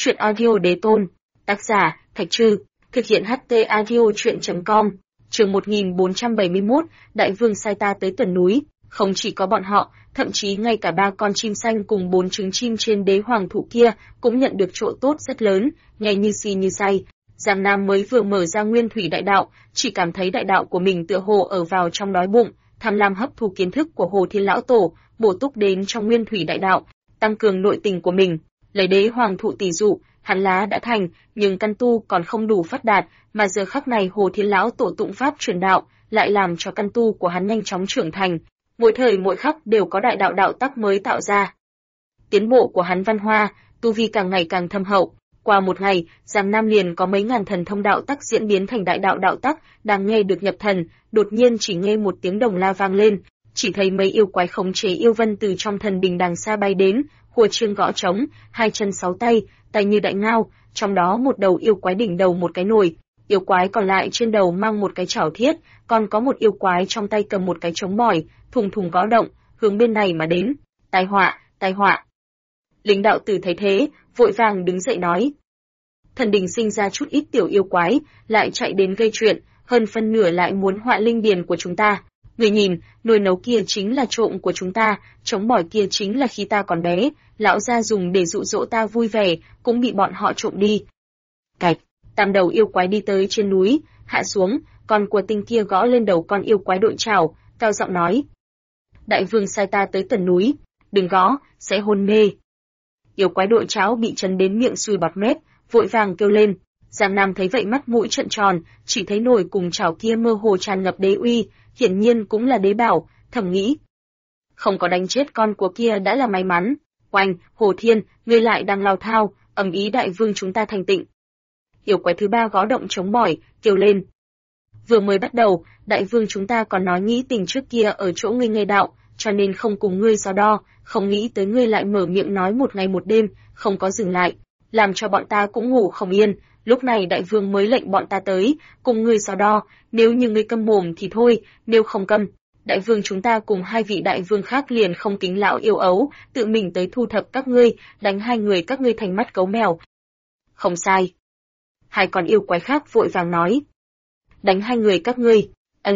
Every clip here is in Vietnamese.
Truyện audio đế tôn. Tác giả, Thạch Trư. Thực hiện HT audio truyện.com. Chương 1471, Đại vương sai ta tới Tần núi. Không chỉ có bọn họ, thậm chí ngay cả 3 con chim xanh cùng 4 trứng chim trên đế hoàng thụ kia cũng nhận được chỗ tốt rất lớn, nghe như si như say. Giang Nam mới vừa mở ra nguyên thủy đại đạo, chỉ cảm thấy đại đạo của mình tựa hồ ở vào trong đói bụng, tham lam hấp thu kiến thức của Hồ Thiên lão tổ, bổ túc đến trong nguyên thủy đại đạo, tăng cường nội tình của mình. Lấy đế hoàng thụ tỷ dụ, hắn lá đã thành, nhưng căn tu còn không đủ phát đạt, mà giờ khắc này Hồ Thiên lão tổ tụng pháp truyền đạo, lại làm cho căn tu của hắn nhanh chóng trưởng thành, mỗi thời mỗi khắc đều có đại đạo đạo tắc mới tạo ra. Tiến bộ của hắn văn hoa, tu vi càng ngày càng thâm hậu. Qua một ngày, Giang Nam liền có mấy ngàn thần thông đạo tắc diễn biến thành đại đạo đạo tắc, đang nghe được nhập thần, đột nhiên chỉ nghe một tiếng đồng la vang lên, chỉ thấy mấy yêu quái khống chế yêu vân từ trong thần đình đằng xa bay đến, hùa chiêng gõ trống, 2 chân 6 tay, tay như đại ngao, trong đó một đầu yêu quái đỉnh đầu một cái nồi, yêu quái còn lại trên đầu mang một cái chảo thiết, còn có một yêu quái trong tay cầm một cái trống bỏi, thùng thùng gõ động, hướng bên này mà đến. Tai họa, tai họa. Lính đạo tử thấy thế, vội vàng đứng dậy nói. Thần đình sinh ra chút ít tiểu yêu quái, lại chạy đến gây chuyện, hơn phân nửa lại muốn họa linh điền của chúng ta. Người nhìn, nồi nấu kia chính là trộm của chúng ta, trống bỏi kia chính là khi ta còn bé, lão gia dùng để dụ dỗ ta vui vẻ, cũng bị bọn họ trộm đi. Cạch, tam đầu yêu quái đi tới trên núi, hạ xuống, con của tinh kia gõ lên đầu con yêu quái đội trảo, cao giọng nói. Đại vương sai ta tới Tần núi, đừng gõ, sẽ hôn mê. Yêu quái đội trảo bị chấn đến miệng sùi bọt mép, vội vàng kêu lên. Giang Nam thấy vậy mắt mũi trợn tròn, chỉ thấy nồi cùng chảo kia mơ hồ tràn ngập đế uy, hiển nhiên cũng là đế bảo, thầm nghĩ. Không có đánh chết con của kia đã là may mắn. Oanh, Hồ Thiên, ngươi lại đang lao thao, ầm ý đại vương chúng ta thành tịnh. Yêu quái thứ 3 gõ động chống bỏi, kêu lên. Vừa mới bắt đầu, đại vương chúng ta còn nói nghĩ tình trước kia ở chỗ ngươi nghe đạo, cho nên không cùng ngươi so đo, không nghĩ tới ngươi lại mở miệng nói một ngày một đêm, không có dừng lại, làm cho bọn ta cũng ngủ không yên. Lúc này đại vương mới lệnh bọn ta tới, cùng ngươi so đo, nếu như ngươi câm mồm thì thôi, nếu không câm, đại vương chúng ta cùng 2 vị đại vương khác liền không kính lão yêu ấu, tự mình tới thu thập các ngươi, đánh 2 người các ngươi thành mắt gấu mèo. Không sai. 2 con yêu quái khác vội vàng nói. Đánh 2 người các ngươi,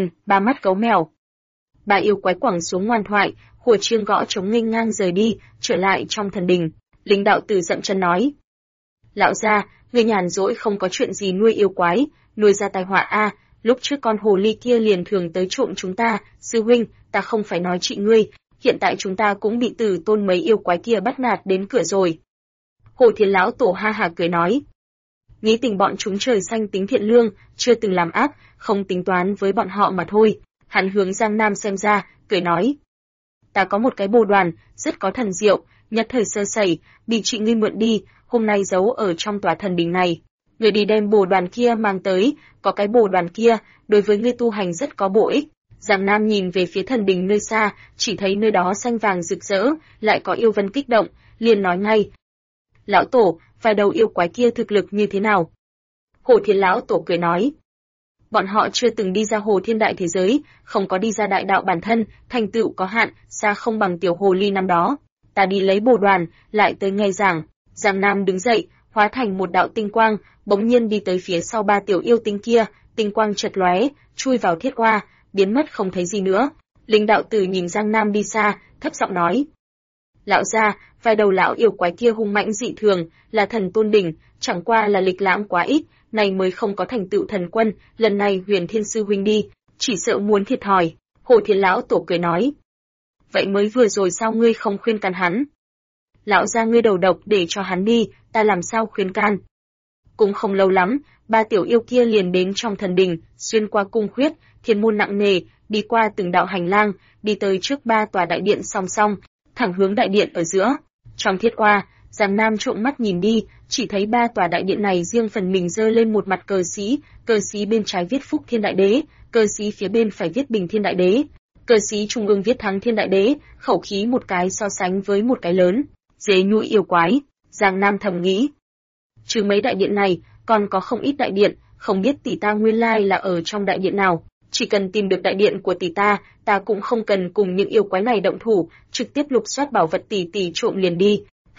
3 mắt gấu mèo. 3 yêu quái quẳng xuống ngoan thoại, hùa chiêng gõ trống nghênh ngang rời đi, trở lại trong thần đình. Lính đạo tử dậm chân nói. Lão gia, người nhàn rỗi không có chuyện gì nuôi yêu quái, nuôi ra tai họa a. Lúc trước con hồ ly kia liền thường tới trộm chúng ta, sư huynh, ta không phải nói chị ngươi, hiện tại chúng ta cũng bị Tử Tôn mấy yêu quái kia bắt nạt đến cửa rồi. Hồ Thiên lão tổ ha hà cười nói. Nghĩ tình bọn chúng trời xanh tính thiện lương, chưa từng làm ác, không tính toán với bọn họ mà thôi. Hắn hướng Giang Nam xem ra, cười nói. Ta có một cái bồ đoàn, rất có thần diệu, nhất thời sơ sẩy, bị chị ngươi mượn đi, hôm nay giấu ở trong tòa thần đình này. Người đi đem bồ đoàn kia mang tới, có cái bồ đoàn kia, đối với ngươi tu hành rất có bổ ích. Giang Nam nhìn về phía thần đình nơi xa, chỉ thấy nơi đó xanh vàng rực rỡ, lại có yêu vân kích động, liền nói ngay. Lão tổ, vài đầu yêu quái kia thực lực như thế nào? Hồ Thiên lão tổ cười nói. Bọn họ chưa từng đi ra hồ thiên đại thế giới, không có đi ra đại đạo bản thân, thành tựu có hạn, xa không bằng tiểu hồ ly năm đó. Ta đi lấy bồ đoàn, lại tới nghe giảng. Giang Nam đứng dậy, hóa thành một đạo tinh quang, bỗng nhiên đi tới phía sau 3 tiểu yêu tinh kia, tinh quang chợt lóe, chui vào thiết hoa, biến mất không thấy gì nữa. Linh đạo tử nhìn Giang Nam đi xa, thấp giọng nói: "Lão gia, vài đầu lão yêu quái kia hung mãnh dị thường, là thần tôn đỉnh, chẳng qua là lịch lãm quá ít, này mới không có thành tựu thần quân, lần này Huyền Thiên sư huynh đi, chỉ sợ muốn thiệt thòi." Hồ Thiên lão tổ cười nói: "Vậy mới vừa rồi sao ngươi không khuyên can hắn? Lão gia ngươi đầu độc để cho hắn đi, ta làm sao khuyên can?" Cũng không lâu lắm, 3 tiểu yêu kia liền đến trong thần đình, xuyên qua cung khuyết, thiên môn nặng nề, đi qua từng đạo hành lang, đi tới trước 3 tòa đại điện song song, thẳng hướng đại điện ở giữa. Trong thiết oa, Giang Nam trộm mắt nhìn đi, chỉ thấy 3 tòa đại điện này riêng phần mình giơ lên một mặt cờ xí bên trái viết Phúc Thiên Đại Đế, cờ xí phía bên phải viết Bình Thiên Đại Đế, cờ xí trung ương viết Thắng Thiên Đại Đế, khẩu khí một cái so sánh với một cái lớn, dế nhụy yêu quái. Giang Nam thầm nghĩ, trừ mấy đại điện này, còn có không ít đại điện, không biết tỷ ta nguyên lai là ở trong đại điện nào. Chỉ cần tìm được đại điện của tỷ ta cũng không cần cùng những yêu quái này động thủ, trực tiếp lục soát bảo vật tỷ trộm liền đi.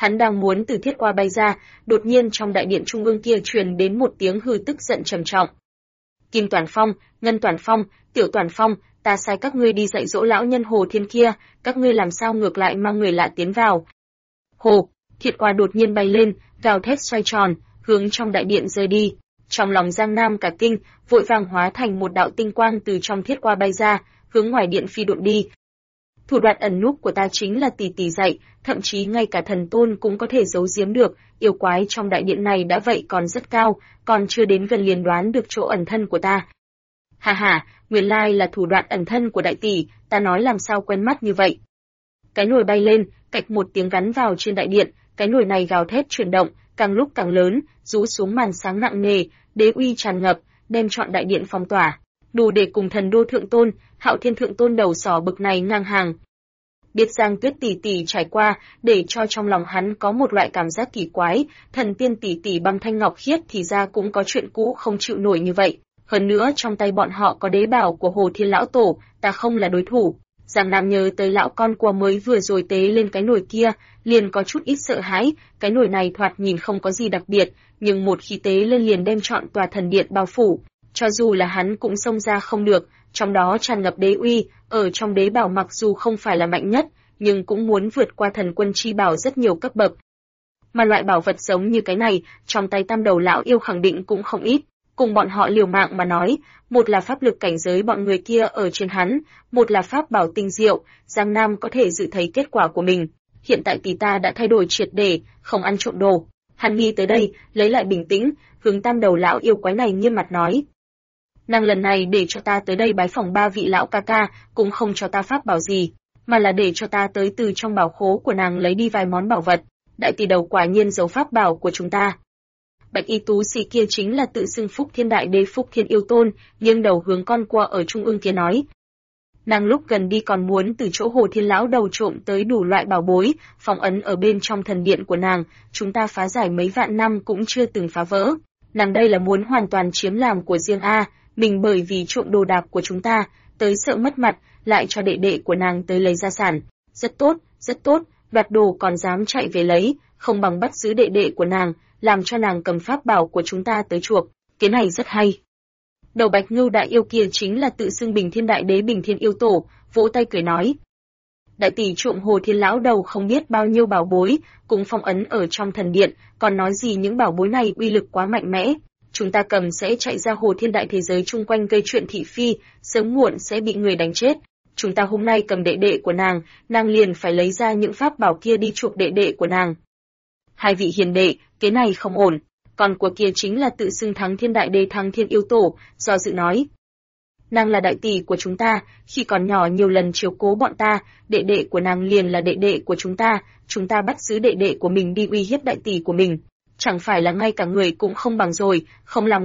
Hắn đang muốn từ thiết qua bay ra, đột nhiên trong đại điện trung ương kia truyền đến một tiếng hư tức giận trầm trọng. Kim Toàn Phong, Ngân Toàn Phong, Tiểu Toàn Phong, ta sai các ngươi đi dạy dỗ lão nhân Hồ Thiên kia, các ngươi làm sao ngược lại mang người lạ tiến vào. Hồ, thiết qua đột nhiên bay lên, gào thét xoay tròn, hướng trong đại điện rơi đi. Trong lòng Giang Nam cả kinh, vội vàng hóa thành một đạo tinh quang từ trong thiết qua bay ra, hướng ngoài điện phi độn đi. Thủ đoạn ẩn núp của ta chính là tỷ tỷ dạy, thậm chí ngay cả thần tôn cũng có thể giấu giếm được, yêu quái trong đại điện này đã vậy còn rất cao, còn chưa đến gần liền đoán được chỗ ẩn thân của ta. Hà hà, nguyên lai là thủ đoạn ẩn thân của đại tỷ, ta nói làm sao quen mắt như vậy. Cái nồi bay lên, cạch một tiếng gắn vào trên đại điện, cái nồi này gào thét chuyển động, càng lúc càng lớn, rũ xuống màn sáng nặng nề, đế uy tràn ngập, đem trọn đại điện phong tỏa, đủ để cùng Thần Đô Thượng Tôn, Hạo Thiên Thượng Tôn đầu sỏ bực này ngang hàng. Biết Giang Tuyết tỷ tỷ trải qua, để cho trong lòng hắn có một loại cảm giác kỳ quái, thần tiên tỷ tỷ băng thanh ngọc khiết thì ra cũng có chuyện cũ không chịu nổi như vậy. Hơn nữa trong tay bọn họ có đế bảo của Hồ Thiên Lão Tổ, ta không là đối thủ. Giang Nam nhớ tới lão con cua mới vừa rồi tế lên cái nồi kia, liền có chút ít sợ hãi, cái nồi này thoạt nhìn không có gì đặc biệt, nhưng một khi tế lên liền đem trọn tòa thần điện bao phủ. Cho dù là hắn cũng xông ra không được, trong đó tràn ngập đế uy, ở trong đế bảo mặc dù không phải là mạnh nhất, nhưng cũng muốn vượt qua thần quân chi bảo rất nhiều cấp bậc. Mà loại bảo vật giống như cái này, trong tay tam đầu lão yêu khẳng định cũng không ít. Cùng bọn họ liều mạng mà nói, một là pháp lực cảnh giới bọn người kia ở trên hắn, một là pháp bảo tinh diệu, Giang Nam có thể dự thấy kết quả của mình. Hiện tại tỷ ta đã thay đổi triệt để, không ăn trộm đồ. Hắn nghĩ tới đây, lấy lại bình tĩnh, hướng tam đầu lão yêu quái này nghiêm mặt nói. Nàng lần này để cho ta tới đây bái phỏng ba vị lão ca ca, cũng không cho ta pháp bảo gì, mà là để cho ta tới từ trong bảo khố của nàng lấy đi vài món bảo vật. Đại tỷ đầu quả nhiên giấu pháp bảo của chúng ta. Bạch y tú sĩ kia chính là tự xưng Phúc Thiên Đại Đế Phúc Thiên Yêu Tôn, nghiêng đầu hướng con cua ở trung ương kia nói. Nàng lúc gần đi còn muốn từ chỗ Hồ Thiên Lão đầu trộm tới đủ loại bảo bối, phong ấn ở bên trong thần điện của nàng, chúng ta phá giải mấy vạn năm cũng chưa từng phá vỡ. Nàng đây là muốn hoàn toàn chiếm làm của riêng A, mình bởi vì trộm đồ đạc của chúng ta, tới sợ mất mặt, lại cho đệ đệ của nàng tới lấy gia sản. Rất tốt, đoạt đồ còn dám chạy về lấy, không bằng bắt giữ đệ đệ của nàng, làm cho nàng cầm pháp bảo của chúng ta tới chuộc, cái này rất hay. Đầu Bạch Ngưu đại yêu kia chính là tự xưng Bình Thiên Đại Đế Bình Thiên Yêu Tổ, vỗ tay cười nói. Đại tỷ trộm Hồ Thiên Lão đầu không biết bao nhiêu bảo bối, cũng phong ấn ở trong thần điện, còn nói gì những bảo bối này uy lực quá mạnh mẽ. Chúng ta cầm sẽ chạy ra Hồ Thiên Đại thế giới chung quanh gây chuyện thị phi, sớm muộn sẽ bị người đánh chết. Chúng ta hôm nay cầm đệ đệ của nàng liền phải lấy ra những pháp bảo kia đi chuộc đệ đệ của nàng. Hai vị hiền đệ, cái này không ổn. Còn của kia chính là tự xưng Thắng Thiên Đại Đế Thắng Thiên Yêu Tổ, do dự nói. Nàng là đại tỷ của chúng ta, khi còn nhỏ nhiều lần chiếu cố bọn ta, đệ đệ của nàng liền là đệ đệ của chúng ta bắt giữ đệ đệ của mình đi uy hiếp đại tỷ của mình. Chẳng phải là ngay cả người cũng không bằng rồi, không làm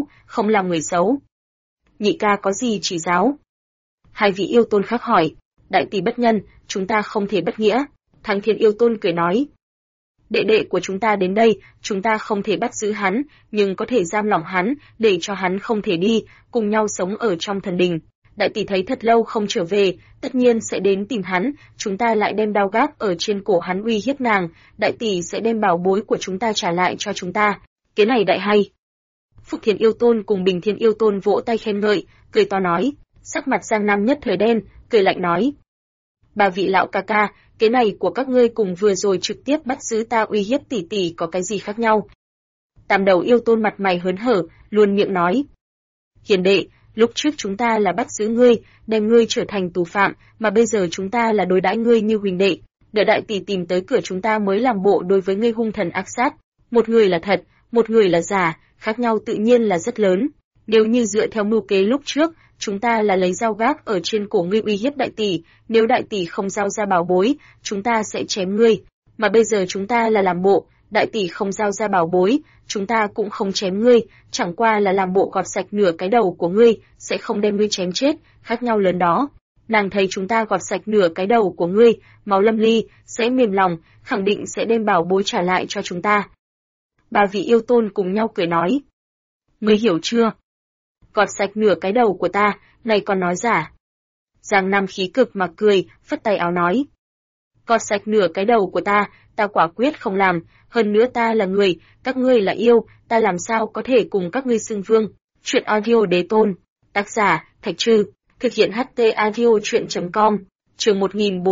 người xấu. Nhị ca có gì chỉ giáo? Hai vị yêu tôn khác hỏi, đại tỷ bất nhân, chúng ta không thể bất nghĩa. Thắng Thiên Yêu Tôn cười nói. Đệ đệ của chúng ta đến đây, chúng ta không thể bắt giữ hắn, nhưng có thể giam lỏng hắn, để cho hắn không thể đi, cùng nhau sống ở trong thần đình. Đại tỷ thấy thật lâu không trở về, tất nhiên sẽ đến tìm hắn, chúng ta lại đem đao gác ở trên cổ hắn uy hiếp nàng, đại tỷ sẽ đem bảo bối của chúng ta trả lại cho chúng ta. Cái này đại hay. Phúc Thiên Yêu Tôn cùng Bình Thiên Yêu Tôn vỗ tay khen ngợi, cười to nói, sắc mặt Giang Nam nhất thời đen, cười lạnh nói. Ba vị lão ca ca, cái này của các ngươi cùng vừa rồi trực tiếp bắt giữ ta uy hiếp tỷ tỷ có cái gì khác nhau? Tam đầu yêu tôn mặt mày hớn hở, luôn miệng nói. Hiền đệ, lúc trước chúng ta là bắt giữ ngươi, đem ngươi trở thành tù phạm, mà bây giờ chúng ta là đối đãi ngươi như huỳnh đệ. Đợi đại tỷ tìm tới cửa chúng ta mới làm bộ đối với ngươi hung thần ác sát. Một người là thật, một người là giả, khác nhau tự nhiên là rất lớn. Nếu như dựa theo mưu kế lúc trước, chúng ta là lấy dao gác ở trên cổ ngươi uy hiếp đại tỷ, nếu đại tỷ không giao ra bảo bối, chúng ta sẽ chém ngươi. Mà bây giờ chúng ta là làm bộ, đại tỷ không giao ra bảo bối, chúng ta cũng không chém ngươi, chẳng qua là làm bộ gọt sạch nửa cái đầu của ngươi, sẽ không đem ngươi chém chết, khác nhau lớn đó. Nàng thấy chúng ta gọt sạch nửa cái đầu của ngươi, máu lâm ly, sẽ mềm lòng, khẳng định sẽ đem bảo bối trả lại cho chúng ta. Ba vị yêu tôn cùng nhau cười nói. Ngươi hiểu chưa? Gọt sạch nửa cái đầu của ta, này còn nói giả. Giang Nam khí cực mà cười, phất tay áo nói. Gọt sạch nửa cái đầu của ta ta quả quyết không làm, hơn nữa ta là người, các ngươi là yêu, ta làm sao có thể cùng các ngươi xưng vương. Chuyện audio đế tôn. Tác giả, Thạch Trư. Thực hiện HT audio chuyện.com. Chương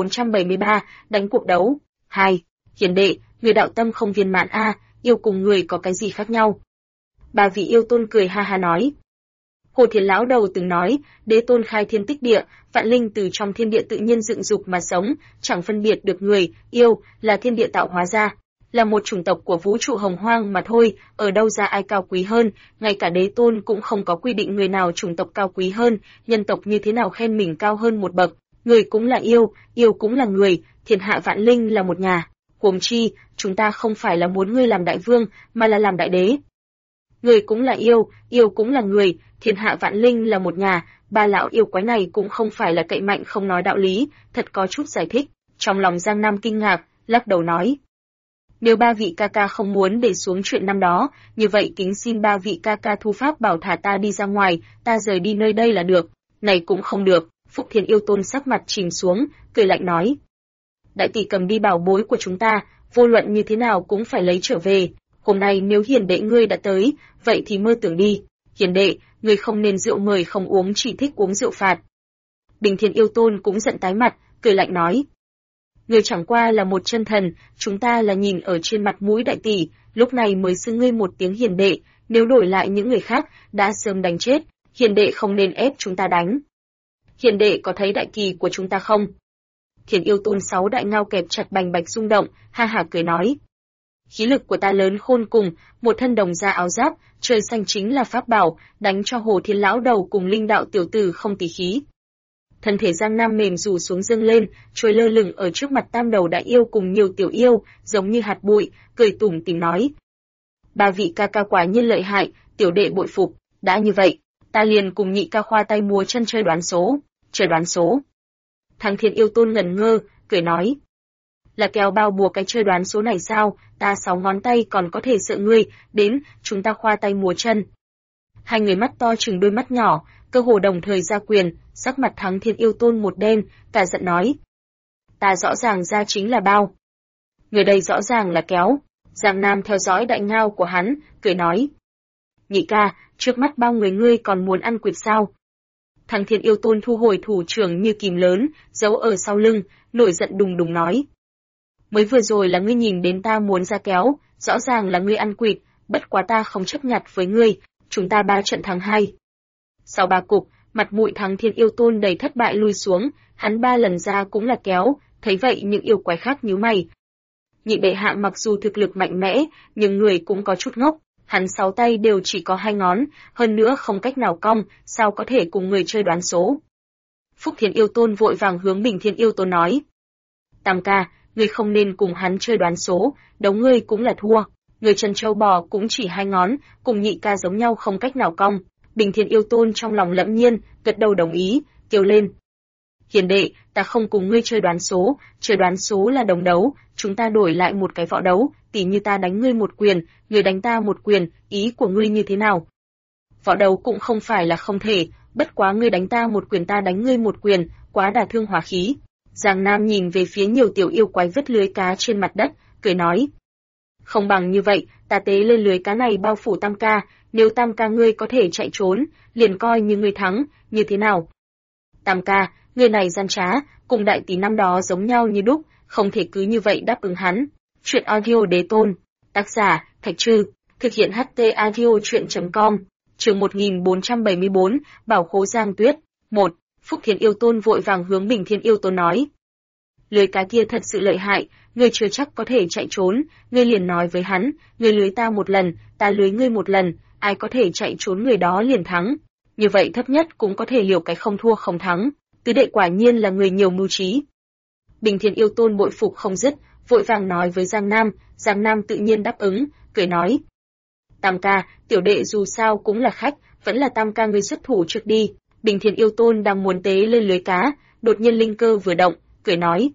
1473, đánh cuộc đấu. 2. Hiền đệ, người đạo tâm không viên mãn a, yêu cùng người có cái gì khác nhau? Ba vị yêu tôn cười ha ha nói. Hồ Thiền lão đầu từng nói, đế tôn khai thiên tích địa, vạn linh từ trong thiên địa tự nhiên dựng dục mà sống, chẳng phân biệt được người, yêu, là thiên địa tạo hóa ra, là một chủng tộc của vũ trụ hồng hoang mà thôi, ở đâu ra ai cao quý hơn, ngay cả đế tôn cũng không có quy định người nào chủng tộc cao quý hơn, nhân tộc như thế nào khen mình cao hơn một bậc, người cũng là yêu cũng là người, thiên hạ vạn linh là một nhà. Huống chi, chúng ta không phải là muốn ngươi làm đại vương, mà là làm đại đế. Người cũng là yêu cũng là người, thiên hạ vạn linh là một nhà, ba lão yêu quái này cũng không phải là cậy mạnh không nói đạo lý, thật có chút giải thích. Trong lòng Giang Nam kinh ngạc, lắc đầu nói. Nếu ba vị ca ca không muốn để xuống chuyện năm đó, như vậy kính xin ba vị ca ca thu pháp bảo thả ta đi ra ngoài, ta rời đi nơi đây là được. Này cũng không được, Phúc Thiên yêu tôn sắc mặt chìm xuống, cười lạnh nói. Đại tỷ cầm đi bảo bối của chúng ta, vô luận như thế nào cũng phải lấy trở về. Hôm nay nếu hiền đệ ngươi đã tới, vậy thì mơ tưởng đi. Hiền đệ, ngươi không nên rượu mời không uống, chỉ thích uống rượu phạt. Bình Thiên yêu tôn cũng giận tái mặt, cười lạnh nói. Ngươi chẳng qua là một chân thần, chúng ta là nhìn ở trên mặt mũi đại tỷ, lúc này mới xưng ngươi một tiếng hiền đệ, nếu đổi lại những người khác, đã sớm đánh chết, hiền đệ không nên ép chúng ta đánh. Hiền đệ có thấy đại kỳ của chúng ta không? Thiên yêu tôn sáu đại ngao kẹp chặt bành bạch rung động, ha ha cười nói. Khí lực của ta lớn khôn cùng, một thân đồng da áo giáp, trời xanh chính là pháp bảo, đánh cho Hồ Thiên lão đầu cùng linh đạo tiểu tử không tỉ khí. Thân thể Giang Nam mềm rủ xuống dâng lên, trôi lơ lửng ở trước mặt tam đầu đại yêu cùng nhiều tiểu yêu, giống như hạt bụi, cười tủm tỉm nói. Ba vị ca ca quả nhiên lợi hại, tiểu đệ bội phục, đã như vậy, ta liền cùng nhị ca khoa tay múa chân chơi đoán số, chơi đoán số. Thằng Thiên yêu tôn ngẩn ngơ, cười nói. Là kèo bao bùa cái chơi đoán số này sao, ta 6 ngón tay còn có thể sợ ngươi, đến, chúng ta khoa tay múa chân. Hai người mắt to trừng đôi mắt nhỏ, cơ hồ đồng thời ra quyền, sắc mặt thắng Thiên yêu tôn một đen, cả giận nói. Ta rõ ràng ra chính là bao. Người đây rõ ràng là kéo. Giang Nam theo dõi đại ngao của hắn, cười nói. Nhị ca, trước mắt bao người ngươi còn muốn ăn quỵt sao? Thằng Thiên yêu tôn thu hồi thủ trưởng như kìm lớn, giấu ở sau lưng, nổi giận đùng đùng nói. Mới vừa rồi là ngươi nhìn đến ta muốn ra kéo, rõ ràng là ngươi ăn quỵt, bất quá ta không chấp nhặt với ngươi, chúng ta 3 trận thắng 2. Sau 3 cục, mặt mũi thằng Thiên yêu tôn đầy thất bại lui xuống, hắn 3 lần ra cũng là kéo, thấy vậy những yêu quái khác nhíu mày. Nhị bệ hạ mặc dù thực lực mạnh mẽ, nhưng người cũng có chút ngốc. Hắn 6 tay đều chỉ có 2 ngón, hơn nữa không cách nào cong, sao có thể cùng người chơi đoán số. Phúc Thiên yêu tôn vội vàng hướng Bình Thiên yêu tôn nói. Tam ca, ngươi không nên cùng hắn chơi đoán số, đấu ngươi cũng là thua. Người chân châu bò cũng chỉ 2 ngón, cùng nhị ca giống nhau không cách nào cong. Bình Thiên yêu tôn trong lòng lẫm nhiên, gật đầu đồng ý, kêu lên. Hiền đệ, ta không cùng ngươi chơi đoán số là đồng đấu, chúng ta đổi lại một cái võ đấu, tỉ như ta đánh ngươi một quyền, ngươi đánh ta một quyền, ý của ngươi như thế nào? Võ đấu cũng không phải là không thể, bất quá ngươi đánh ta một quyền ta đánh ngươi một quyền, quá đả thương hòa khí. Giang Nam nhìn về phía nhiều tiểu yêu quái vứt lưới cá trên mặt đất, cười nói. Không bằng như vậy, ta tế lên lưới cá này bao phủ Tam ca, nếu Tam ca ngươi có thể chạy trốn, liền coi như ngươi thắng, như thế nào? Tam ca, người này gian trá, cùng đại tỷ năm đó giống nhau như đúc, không thể cứ như vậy đáp ứng hắn. Chuyện audio đế tôn. Tác giả, Thạch Trư. Thực hiện HT audio chuyện.com. Chương 1474, Bảo khố Giang Tuyết. 1. Phúc Thiên yêu tôn vội vàng hướng Bình Thiên yêu tôn nói. Lưới cá kia thật sự lợi hại, ngươi chưa chắc có thể chạy trốn, ngươi liền nói với hắn, ngươi lưới ta một lần, ta lưới ngươi một lần, ai có thể chạy trốn người đó liền thắng. Như vậy thấp nhất cũng có thể liều cái không thua không thắng. Tứ đệ quả nhiên là người nhiều mưu trí. Bình Thiên yêu tôn bội phục không dứt, vội vàng nói với Giang Nam tự nhiên đáp ứng, cười nói. Tam ca, tiểu đệ dù sao cũng là khách, vẫn là Tam ca ngươi xuất thủ trước đi. Bình Thiên yêu tôn đang muốn tế lên lưới cá, đột nhiên linh cơ vừa động, cười nói.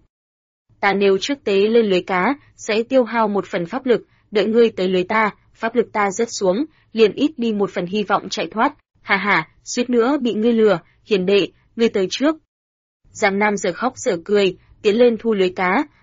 Ta nếu trước tế lên lưới cá, sẽ tiêu hao một phần pháp lực, đợi ngươi tới lưới ta, pháp lực ta rớt xuống, liền ít đi một phần hy vọng chạy thoát. Hà hà, suýt nữa bị ngươi lừa, hiền đệ, ngươi tới trước. Giang Nam giờ khóc giờ cười, tiến lên thu lưới cá,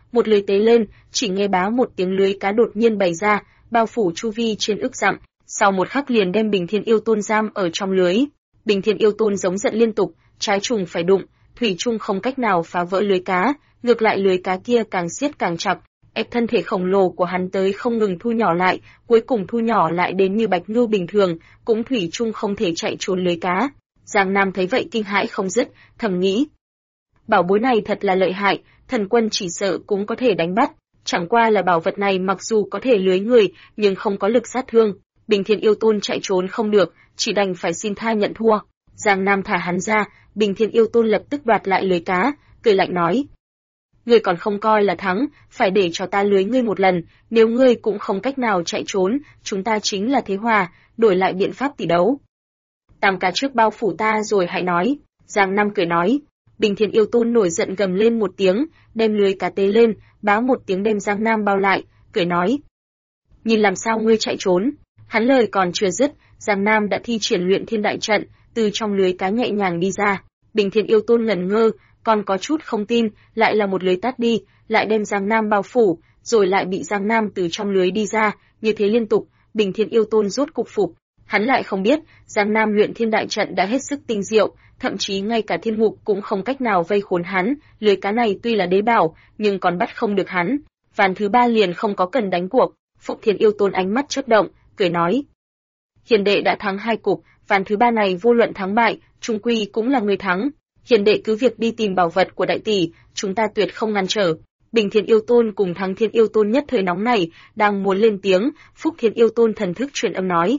một lưới tế lên, chỉ nghe bá một tiếng lưới cá đột nhiên bày ra, bao phủ chu vi trên ức dặm, sau một khắc liền đem Bình Thiên Yêu Tôn giam ở trong lưới. Bình Thiên Yêu Tôn giống giận liên tục, trái trùng phải đụng, thủy chung không cách nào phá vỡ lưới cá, ngược lại lưới cá kia càng siết càng chặt, ép thân thể khổng lồ của hắn tới không ngừng thu nhỏ lại, cuối cùng thu nhỏ lại đến như bạch ngưu bình thường, cũng thủy chung không thể chạy trốn lưới cá. Giang Nam thấy vậy kinh hãi không dứt, thầm nghĩ: bảo bối này thật là lợi hại, thần quân chỉ sợ cũng có thể đánh bắt, chẳng qua là bảo vật này mặc dù có thể lưới người, nhưng không có lực sát thương. Bình Thiên Yêu Tôn chạy trốn không được, chỉ đành phải xin tha nhận thua. Giang Nam thả hắn ra, Bình Thiên Yêu Tôn lập tức đoạt lại lưới cá, cười lạnh nói: ngươi còn không coi là thắng, phải để cho ta lưới ngươi một lần, nếu ngươi cũng không cách nào chạy trốn, chúng ta chính là thế hòa, đổi lại biện pháp tỷ đấu. Tam cá trước bao phủ ta rồi hãy nói. Giang Nam cười nói. Bình Thiên Yêu Tôn nổi giận gầm lên một tiếng, đem lưới cá tế lên, báo một tiếng đem Giang Nam bao lại, cười nói: nhìn làm sao ngươi chạy trốn. Hắn lời còn chưa dứt, Giang Nam đã thi triển luyện thiên đại trận, từ trong lưới cá nhẹ nhàng đi ra. Bình Thiên Yêu Tôn ngẩn ngơ, còn có chút không tin, lại là một lưới tát đi, lại đem Giang Nam bao phủ, rồi lại bị Giang Nam từ trong lưới đi ra, như thế liên tục, Bình Thiên Yêu Tôn rốt cục phục. Hắn lại không biết, Giang Nam luyện thiên đại trận đã hết sức tinh diệu, thậm chí ngay cả thiên ngục cũng không cách nào vây khốn hắn, lưới cá này tuy là đế bảo, nhưng còn bắt không được hắn. Ván thứ 3 liền không có cần đánh cuộc. Phụng Thiên Yêu Tôn ánh mắt chớp động, cười nói: hiền đệ đã thắng 2 cục, ván thứ 3 này vô luận thắng bại, chung quy cũng là người thắng. Hiền đệ cứ việc đi tìm bảo vật của đại tỷ, chúng ta tuyệt không ngăn trở. Bình Thiên Yêu Tôn cùng Thắng Thiên Yêu Tôn nhất thời nóng này, đang muốn lên tiếng, Phúc Thiên Yêu Tôn thần thức truyền âm nói: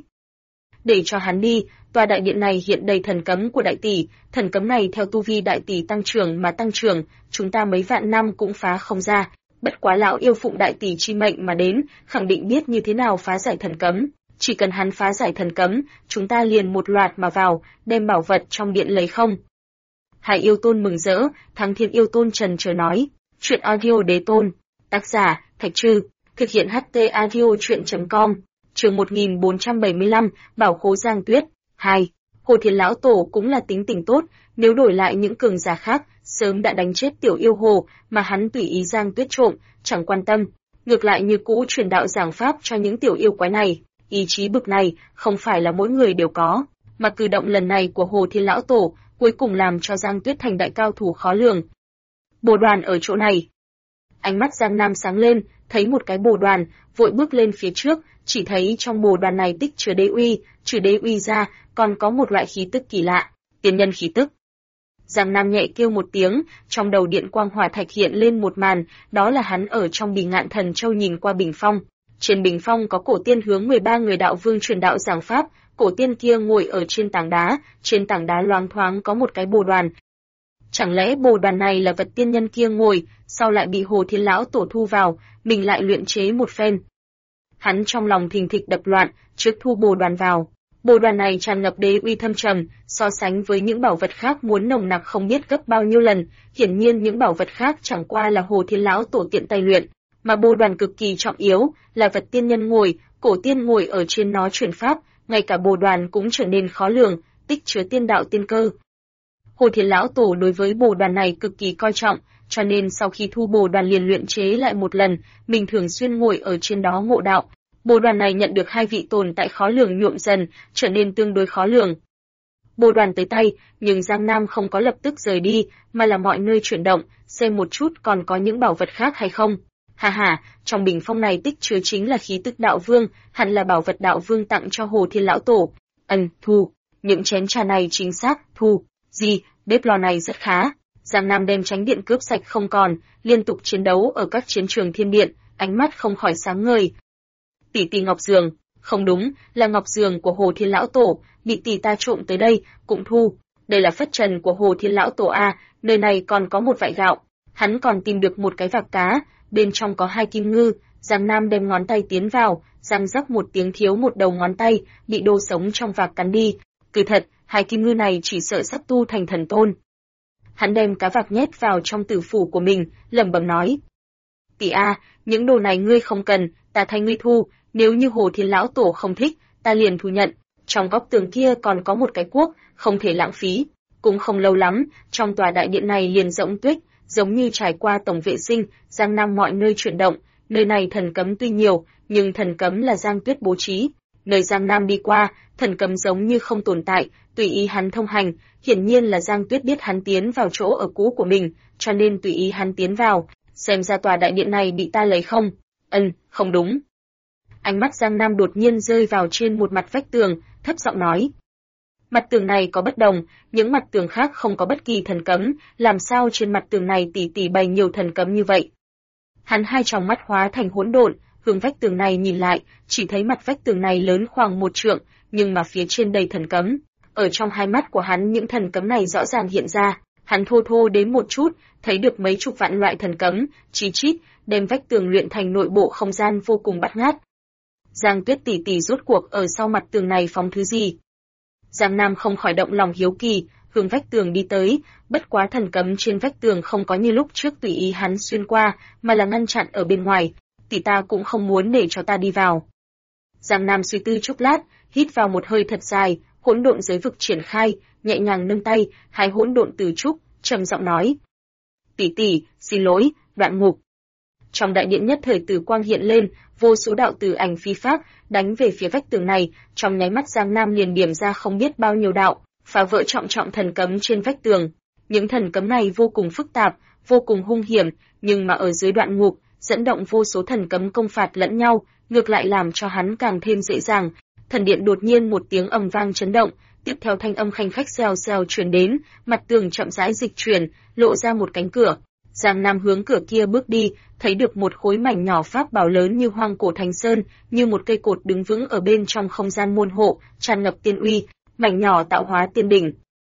để cho hắn đi, tòa đại điện này hiện đầy thần cấm của đại tỷ, thần cấm này theo tu vi đại tỷ tăng trưởng mà tăng trưởng, chúng ta mấy vạn năm cũng phá không ra. Bất quá lão yêu phụng đại tỷ chi mệnh mà đến, khẳng định biết như thế nào phá giải thần cấm. Chỉ cần hắn phá giải thần cấm, chúng ta liền một loạt mà vào, đem bảo vật trong điện lấy không. Hải Yêu Tôn mừng rỡ, Thắng Thiên Yêu Tôn trần chờ nói. Chuyện audio đế tôn. Tác giả, Thạch Trư. Thực hiện HT audio chuyện.com. Chương 1475, Bảo Khố Giang Tuyết. 2. Hồ Thiên Lão Tổ cũng là tính tình tốt, nếu đổi lại những cường giả khác, sớm đã đánh chết tiểu yêu hồ, mà hắn tùy ý Giang Tuyết trộm, chẳng quan tâm. Ngược lại như cũ truyền đạo giảng pháp cho những tiểu yêu quái này. Ý chí bực này, không phải là mỗi người đều có, mà cử động lần này của Hồ Thiên Lão Tổ, cuối cùng làm cho Giang Tuyết thành đại cao thủ khó lường. Bồ đoàn ở chỗ này. Ánh mắt Giang Nam sáng lên, thấy một cái bồ đoàn, vội bước lên phía trước, chỉ thấy trong bồ đoàn này tích chứa đế uy, trừ đế uy ra, còn có một loại khí tức kỳ lạ, tiên nhân khí tức. Giang Nam nhẹ kêu một tiếng, trong đầu điện quang hỏa thạch hiện lên một màn, đó là hắn ở trong Bì Ngạn Thần Châu nhìn qua bình phong. Trên bình phong có cổ tiên hướng 13 người đạo vương truyền đạo giảng pháp, cổ tiên kia ngồi ở trên tảng đá loáng thoáng có một cái bồ đoàn. Chẳng lẽ bồ đoàn này là vật tiên nhân kia ngồi, sau lại bị Hồ Thiên Lão Tổ thu vào, mình lại luyện chế một phen. Hắn trong lòng thình thịch đập loạn, trước thu bồ đoàn vào. Bồ đoàn này tràn ngập đế uy thâm trầm, so sánh với những bảo vật khác muốn nồng nặc không biết gấp bao nhiêu lần, hiển nhiên những bảo vật khác chẳng qua là Hồ Thiên Lão Tổ tiện tay luyện, mà bồ đoàn cực kỳ trọng yếu, là vật tiên nhân ngồi, cổ tiên ngồi ở trên nó truyền pháp, ngay cả bồ đoàn cũng trở nên khó lường, tích chứa tiên đạo tiên cơ. Hồ Thiên Lão Tổ đối với bồ đoàn này cực kỳ coi trọng, cho nên sau khi thu bồ đoàn liền luyện chế lại một lần, mình thường xuyên ngồi ở trên đó ngộ đạo. Bồ đoàn này nhận được 2 vị tồn tại khó lường nhuộm dần, trở nên tương đối khó lường. Bồ đoàn tới tay, nhưng Giang Nam không có lập tức rời đi, mà là mọi nơi chuyển động, xem một chút còn có những bảo vật khác hay không. Hà hà, trong bình phong này tích chứa chính là khí tức đạo vương, hẳn là bảo vật đạo vương tặng cho Hồ Thiên Lão Tổ. Thu, những chén trà này chính xác, thu. Gì, bếp lò này rất khá. Giang Nam đem tránh điện cướp sạch không còn, liên tục chiến đấu ở các chiến trường thiên điện, ánh mắt không khỏi sáng ngời. Tỷ ngọc giường, không đúng, là ngọc giường của Hồ Thiên Lão Tổ, bị tỷ ta trộm tới đây, cũng thu. Đây là phất trần của Hồ Thiên Lão Tổ a, nơi này còn có một vại gạo. Hắn còn tìm được một cái vạc cá, bên trong có 2 kim ngư. Giang Nam đem ngón tay tiến vào, răng rắc một tiếng thiếu một đầu ngón tay, bị đồ sống trong vạc cắn đi. Cứ thật, 2 kim ngư này chỉ sợ sắp tu thành thần tôn. Hắn đem cá vạc nhét vào trong tử phủ của mình, lẩm bẩm nói: tỷ a, những đồ này ngươi không cần, ta thay ngươi thu, nếu như Hồ Thiên Lão Tổ không thích, ta liền thu nhận. Trong góc tường kia còn có một cái cuốc, không thể lãng phí. Cũng không lâu lắm, trong tòa đại điện này liền rỗng tuếch, Giống như trải qua tổng vệ sinh, Giang Nam mọi nơi chuyển động, nơi này thần cấm tuy nhiều, nhưng thần cấm là Giang Tuyết bố trí. Nơi Giang Nam đi qua, thần cấm giống như không tồn tại, tùy ý hắn thông hành, hiển nhiên là Giang Tuyết biết hắn tiến vào chỗ ở cũ của mình, cho nên tùy ý hắn tiến vào, xem ra tòa đại điện này bị ta lấy không? Không đúng. Ánh mắt Giang Nam đột nhiên rơi vào trên một mặt vách tường, thấp giọng nói. Mặt tường này có bất đồng, những mặt tường khác không có bất kỳ thần cấm, làm sao trên mặt tường này tỉ bày nhiều thần cấm như vậy? Hắn hai tròng mắt hóa thành hỗn độn, hướng vách tường này nhìn lại, chỉ thấy mặt vách tường này lớn khoảng 1 trượng, nhưng mà phía trên đầy thần cấm. Ở trong hai mắt của hắn những thần cấm này rõ ràng hiện ra, hắn thô thô đếm một chút, thấy được mấy chục vạn loại thần cấm, chí chít, đem vách tường luyện thành nội bộ không gian vô cùng bắt ngát. Giang Tuyết tỷ rốt cuộc ở sau mặt tường này phóng thứ gì? Giang Nam không khỏi động lòng hiếu kỳ, hướng vách tường đi tới, bất quá thần cấm trên vách tường không có như lúc trước tùy ý hắn xuyên qua, mà là ngăn chặn ở bên ngoài, tỷ ta cũng không muốn để cho ta đi vào. Giang Nam suy tư chốc lát, hít vào một hơi thật dài, hỗn độn giới vực triển khai, nhẹ nhàng nâng tay, hai hỗn độn từ trúc, trầm giọng nói: "Tỷ, xin lỗi, đoạn ngục." Trong đại điện nhất thời từ quang hiện lên, vô số đạo từ ảnh phi phác đánh về phía vách tường này, trong nháy mắt Giang Nam liền điểm ra không biết bao nhiêu đạo, phá vỡ trọng thần cấm trên vách tường. Những thần cấm này vô cùng phức tạp, vô cùng hung hiểm, nhưng mà ở dưới đoạn ngục, dẫn động vô số thần cấm công phạt lẫn nhau, ngược lại làm cho hắn càng thêm dễ dàng. Thần điện đột nhiên một tiếng ầm vang chấn động, tiếp theo thanh âm khanh khách xèo xèo truyền đến, mặt tường chậm rãi dịch chuyển, lộ ra một cánh cửa. Giang Nam hướng cửa kia bước đi, thấy được một khối mảnh nhỏ pháp bảo lớn như hoang cổ thành sơn, như một cây cột đứng vững ở bên trong không gian môn hộ, tràn ngập tiên uy, mảnh nhỏ tạo hóa tiên đỉnh.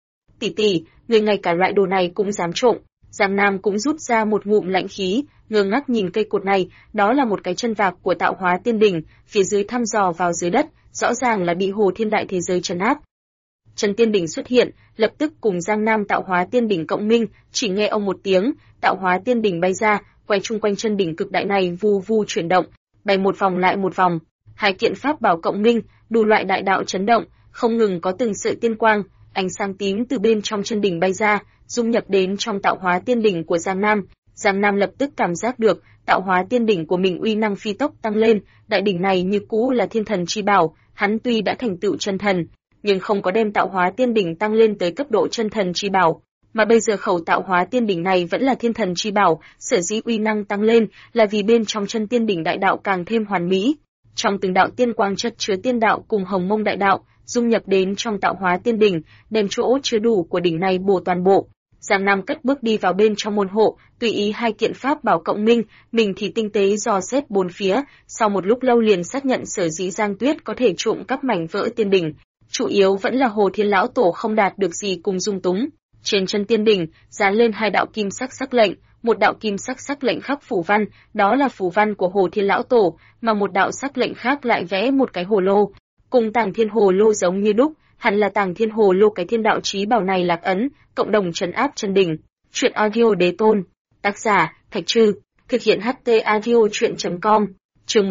Tỷ, người ngay cả loại đồ này cũng dám trộm. Giang Nam cũng rút ra một ngụm lạnh khí, ngơ ngác nhìn cây cột này, đó là một cái chân vạc của tạo hóa tiên đỉnh, phía dưới thăm dò vào dưới đất, rõ ràng là bị Hồ Thiên Đại thế giới trấn áp. Chân tiên đỉnh xuất hiện, lập tức cùng Giang Nam tạo hóa tiên đỉnh cộng minh, chỉ nghe ông một tiếng, tạo hóa tiên đỉnh bay ra, quay chung quanh chân đỉnh cực đại này vu vu chuyển động, bay một vòng lại một vòng. Hai kiện pháp bảo cộng minh, đủ loại đại đạo chấn động, không ngừng có từng sợi tiên quang, ánh sáng tím từ bên trong chân đỉnh bay ra, dung nhập đến trong tạo hóa tiên đỉnh của Giang Nam. Giang Nam lập tức cảm giác được, tạo hóa tiên đỉnh của mình uy năng phi tốc tăng lên, đại đỉnh này như cũ là thiên thần chi bảo, hắn tuy đã thành tựu chân thần, nhưng không có đem tạo hóa tiên đỉnh tăng lên tới cấp độ chân thần chi bảo, mà bây giờ khẩu tạo hóa tiên đỉnh này vẫn là thiên thần chi bảo, sở dĩ uy năng tăng lên là vì bên trong chân tiên đỉnh đại đạo càng thêm hoàn mỹ. Trong từng đạo tiên quang chất chứa tiên đạo cùng hồng mông đại đạo, dung nhập đến trong tạo hóa tiên đỉnh, đem chỗ chứa đủ của đỉnh này bổ toàn bộ. Giang Nam cất bước đi vào bên trong môn hộ, tùy ý hai kiện pháp bảo cộng minh, mình thì tinh tế dò xét bốn phía, sau một lúc lâu liền xác nhận sở dĩ Giang Tuyết có thể trộm cắp mảnh vỡ tiên đỉnh, chủ yếu vẫn là Hồ Thiên lão tổ không đạt được gì cùng dung túng. Trên chân tiên đỉnh dán lên hai đạo kim sắc lệnh, một đạo kim sắc lệnh khắc phù văn, đó là phù văn của Hồ Thiên lão tổ, mà một đạo sắc lệnh khác lại vẽ một cái hồ lô, cùng Tàng Thiên Hồ lô giống như đúc, hẳn là Tàng Thiên Hồ lô cái thiên đạo chí bảo này lạc ấn, cộng đồng trấn áp chân đỉnh. Truyện audio đế tôn, tác giả Thạch Trư, thực hiện HT audio truyện.com. Chương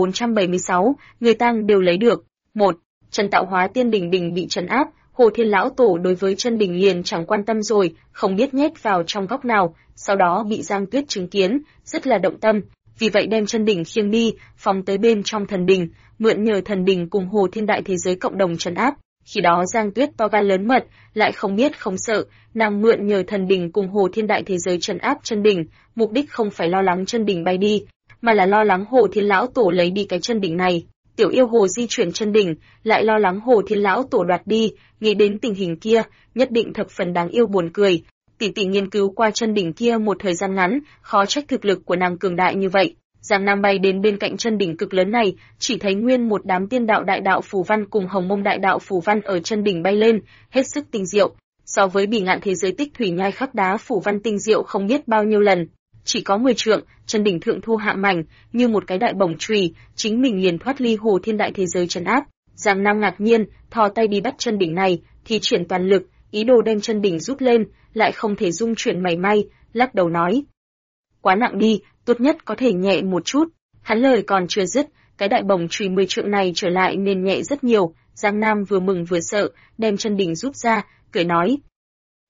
1476, người tăng đều lấy được. 1. Chân tạo hóa tiên đỉnh bị trấn áp, Hồ Thiên lão tổ đối với chân đỉnh liền chẳng quan tâm rồi, không biết nhét vào trong góc nào, sau đó bị Giang Tuyết chứng kiến, rất là động tâm, vì vậy đem chân đỉnh khiêng đi, phóng tới bên trong thần đỉnh, mượn nhờ thần đỉnh cùng Hồ Thiên Đại thế giới cộng đồng trấn áp. Khi đó Giang Tuyết to gan lớn mật, lại không biết không sợ, nàng mượn nhờ thần đỉnh cùng Hồ Thiên Đại thế giới trấn áp chân đỉnh, mục đích không phải lo lắng chân đỉnh bay đi, mà là lo lắng Hồ Thiên lão tổ lấy đi cái chân đỉnh này. Tiểu yêu hồ di chuyển chân đỉnh, lại lo lắng Hồ Thiên lão tổ đoạt đi, nghĩ đến tình hình kia, nhất định thập phần đáng yêu buồn cười. Tỷ nghiên cứu qua chân đỉnh kia một thời gian ngắn, khó trách thực lực của nàng cường đại như vậy. Giang Nam bay đến bên cạnh chân đỉnh cực lớn này, chỉ thấy nguyên một đám tiên đạo đại đạo phù văn cùng hồng mông đại đạo phù văn ở chân đỉnh bay lên, hết sức tinh diệu. So với bỉ ngạn thế giới tích thủy nhai khắc đá phù văn tinh diệu không biết bao nhiêu lần. Chỉ có 10 trượng, chân đỉnh thượng thu hạ mảnh, như một cái đại bổng chùy, chính mình liền thoát ly Hồ Thiên Đại thế giới trấn áp. Giang Nam ngạc nhiên, thò tay đi bắt chân đỉnh này, thì triển toàn lực, ý đồ đem chân đỉnh rút lên, lại không thể dung chuyển mảy may, lắc đầu nói: quá nặng đi, tốt nhất có thể nhẹ một chút. Hắn lời còn chưa dứt, cái đại bổng chùy 10 trượng này trở lại nên nhẹ rất nhiều. Giang Nam vừa mừng vừa sợ, đem chân đỉnh rút ra, cười nói: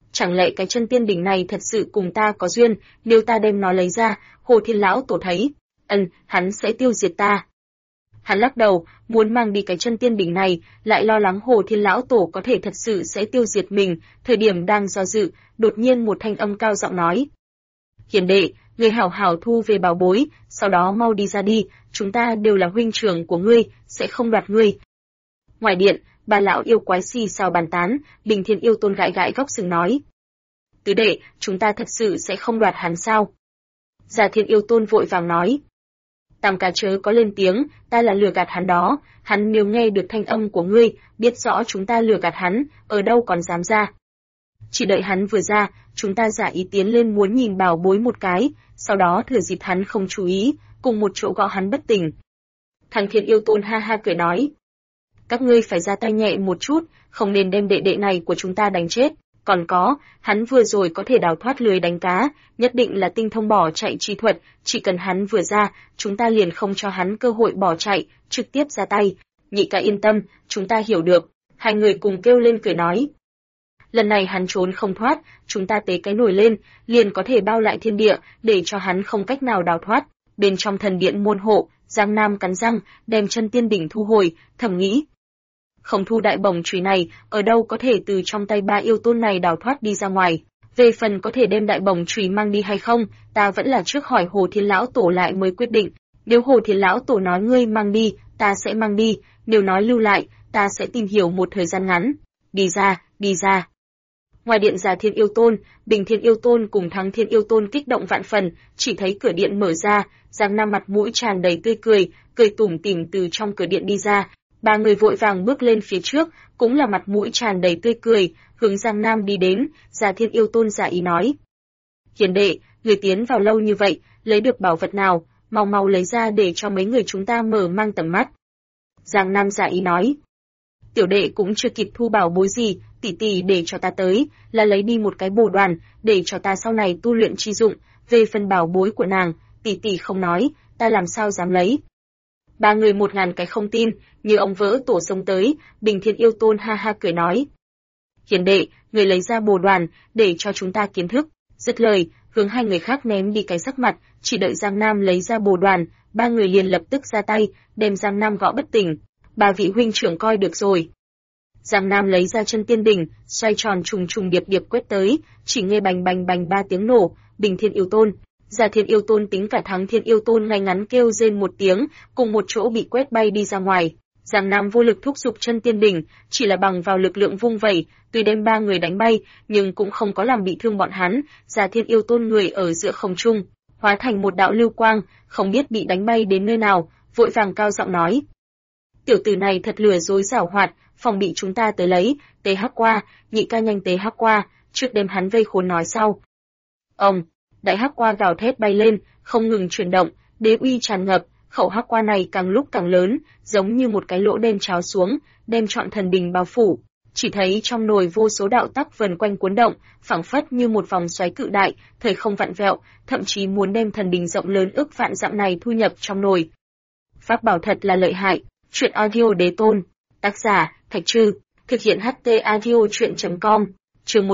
Chẳng lẽ cái chân tiên đỉnh này thật sự cùng ta có duyên, nếu ta đem nó lấy ra, Hồ Thiên lão tổ thấy, hắn sẽ tiêu diệt ta. Hắn lắc đầu, muốn mang đi cái chân tiên đỉnh này, lại lo lắng Hồ Thiên lão tổ có thể thật sự sẽ tiêu diệt mình, thời điểm đang do dự, đột nhiên một thanh âm cao giọng nói: "Hiền đệ, ngươi hảo hảo thu về bảo bối, sau đó mau đi ra đi, chúng ta đều là huynh trưởng của ngươi, sẽ không đoạt ngươi." Ngoài điện, ba lão yêu quái xì xào bàn tán, Bình Thiên yêu tôn gãi gãi góc sừng nói: "Tứ đệ, chúng ta thật sự sẽ không đoạt hắn sao?" Già Thiên yêu tôn vội vàng nói: "Tam ca chớ có lên tiếng, ta là lừa gạt hắn đó, hắn nếu nghe được thanh âm của ngươi, biết rõ chúng ta lừa gạt hắn, ở đâu còn dám ra. Chỉ đợi hắn vừa ra, chúng ta giả ý tiến lên muốn nhìn bảo bối một cái, sau đó thừa dịp hắn không chú ý, cùng một chỗ gõ hắn bất tỉnh." Thằng Thiên yêu tôn ha ha cười nói: "Các ngươi phải ra tay nhẹ một chút, không nên đem đệ đệ này của chúng ta đánh chết. Còn có, hắn vừa rồi có thể đào thoát lưới đánh cá, nhất định là tinh thông bỏ chạy chi thuật, chỉ cần hắn vừa ra, chúng ta liền không cho hắn cơ hội bỏ chạy, trực tiếp ra tay. Nhị ca yên tâm, chúng ta hiểu được." Hai người cùng kêu lên cười nói: "Lần này hắn trốn không thoát, chúng ta tế cái nổi lên, liền có thể bao lại thiên địa, để cho hắn không cách nào đào thoát." Bên trong thần điện môn hộ, Giang Nam cắn răng, đem chân tiên đỉnh thu hồi, thầm nghĩ: không thu đại bổng chùy này, ở đâu có thể từ trong tay ba yêu tôn này đào thoát đi ra ngoài. Về phần có thể đem đại bổng chùy mang đi hay không, ta vẫn là trước hỏi Hồ Thiên lão tổ lại mới quyết định. Nếu Hồ Thiên lão tổ nói ngươi mang đi, ta sẽ mang đi, nếu nói lưu lại, ta sẽ tìm hiểu một thời gian ngắn. Đi ra, đi ra. Ngoài điện Già Thiên yêu tôn, Bình Thiên yêu tôn cùng Thắng Thiên yêu tôn kích động vạn phần, chỉ thấy cửa điện mở ra, Giang Nam mặt mũi tràn đầy tươi cười, cười tủm tỉm từ trong cửa điện đi ra. Ba người vội vàng bước lên phía trước, cũng là mặt mũi tràn đầy tươi cười, hướng Giang Nam đi đến. Già Thiên yêu tôn giả ý nói: "Hiền đệ, người tiến vào lâu như vậy, lấy được bảo vật nào, mau mau lấy ra để cho mấy người chúng ta mở mang tầm mắt." Giang Nam giả ý nói: "Tiểu đệ cũng chưa kịp thu bảo bối gì, tỷ tỷ để cho ta tới, là lấy đi một cái bồ đoàn, để cho ta sau này tu luyện chi dụng, về phần bảo bối của nàng, tỷ tỷ không nói, ta làm sao dám lấy." Ba người 1000 cái không tin, như ông vỡ tổ sông tới, Bình Thiên yêu tôn ha ha cười nói: "Hiền đệ, người lấy ra bồ đoàn, để cho chúng ta kiến thức." Dứt lời, hướng hai người khác ném đi cái sắc mặt, chỉ đợi Giang Nam lấy ra bồ đoàn, ba người liền lập tức ra tay, đem Giang Nam gõ bất tỉnh. "Ba vị huynh trưởng coi được rồi." Giang Nam lấy ra chân tiên đỉnh, xoay tròn trùng trùng điệp điệp quét tới, chỉ nghe bành bành bành 3 tiếng nổ, Bình Thiên yêu tôn, Già Thiên yêu tôn tính cả Thắng Thiên yêu tôn ngay ngắn kêu rên một tiếng, cùng một chỗ bị quét bay đi ra ngoài. Giang Nam vô lực thúc giục chân tiên đỉnh, chỉ là bằng vào lực lượng vung vẩy, tuy đem ba người đánh bay, nhưng cũng không có làm bị thương bọn hắn. Già Thiên yêu tôn người ở giữa không trung, hóa thành một đạo lưu quang, không biết bị đánh bay đến nơi nào, vội vàng cao giọng nói: "Tiểu tử này thật lừa dối giảo hoạt, phòng bị chúng ta tới lấy, tế hắc qua, nhị ca nhanh tế hắc qua, trước đem hắn vây khốn nói sau." Ông, đại hắc qua gào thét bay lên, không ngừng chuyển động, đế uy tràn ngập, khẩu hắc qua này càng lúc càng lớn, giống như một cái lỗ đen tráo xuống, đem trọn thần đình bao phủ. Chỉ thấy trong nồi vô số đạo tắc vần quanh cuốn động, phảng phất như một vòng xoáy cự đại, thời không vặn vẹo, thậm chí muốn đem thần đình rộng lớn ức vạn dặm này thu nhập trong nồi. Pháp bảo thật là lợi hại. Truyện audio đế tôn. Tác giả: Thạch Trư. Thực hiện HT audio truyện.com. Chương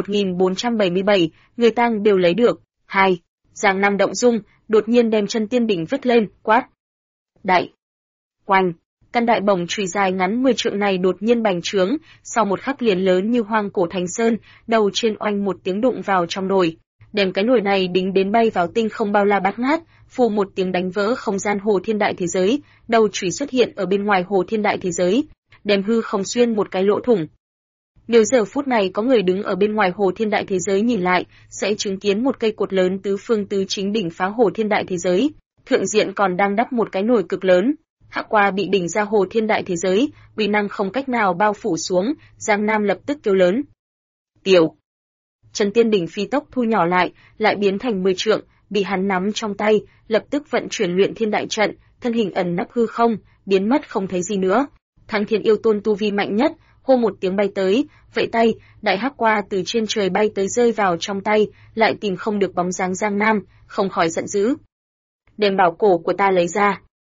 1477, người tang đều lấy được. 2. Giang Nam động dung, đột nhiên đem chân tiên đỉnh vứt lên, quát: "Đại!" Oanh! Căn đại bổng chùy dài ngắn 10 trượng này đột nhiên bành trướng, sau một khắc liền lớn như hoang cổ thành sơn, đầu trên oanh một tiếng đụng vào trong nồi, đem cái nồi này đính đến bay vào tinh không bao la bát ngát, phù một tiếng đánh vỡ không gian hồ thiên đại thế giới, đầu chùy xuất hiện ở bên ngoài hồ thiên đại thế giới, đem hư không xuyên một cái lỗ thủng. Nếu giờ phút này có người đứng ở bên ngoài hồ thiên đại thế giới nhìn lại, sẽ chứng kiến một cây cột lớn tứ phương tứ chính đỉnh phá hồ thiên đại thế giới, thượng diện còn đang đắp một cái nồi cực lớn. Hắc qua bị đỉnh ra hồ thiên đại thế giới, uy năng không cách nào bao phủ xuống, Giang Nam lập tức kêu lớn: "Tiểu!" Chân tiên đỉnh phi tốc thu nhỏ lại biến thành 10 trượng, bị hắn nắm trong tay, lập tức vận chuyển luyện thiên đại trận, thân hình ẩn nấp hư không, biến mất không thấy gì nữa. Thắng Thiên yêu tôn tu vi mạnh nhất, hô một tiếng bay tới, vẫy tay, đại hắc qua từ trên trời bay tới rơi vào trong tay, lại tìm không được bóng dáng Giang Nam, không khỏi giận dữ: "Đem bảo cổ của ta lấy ra."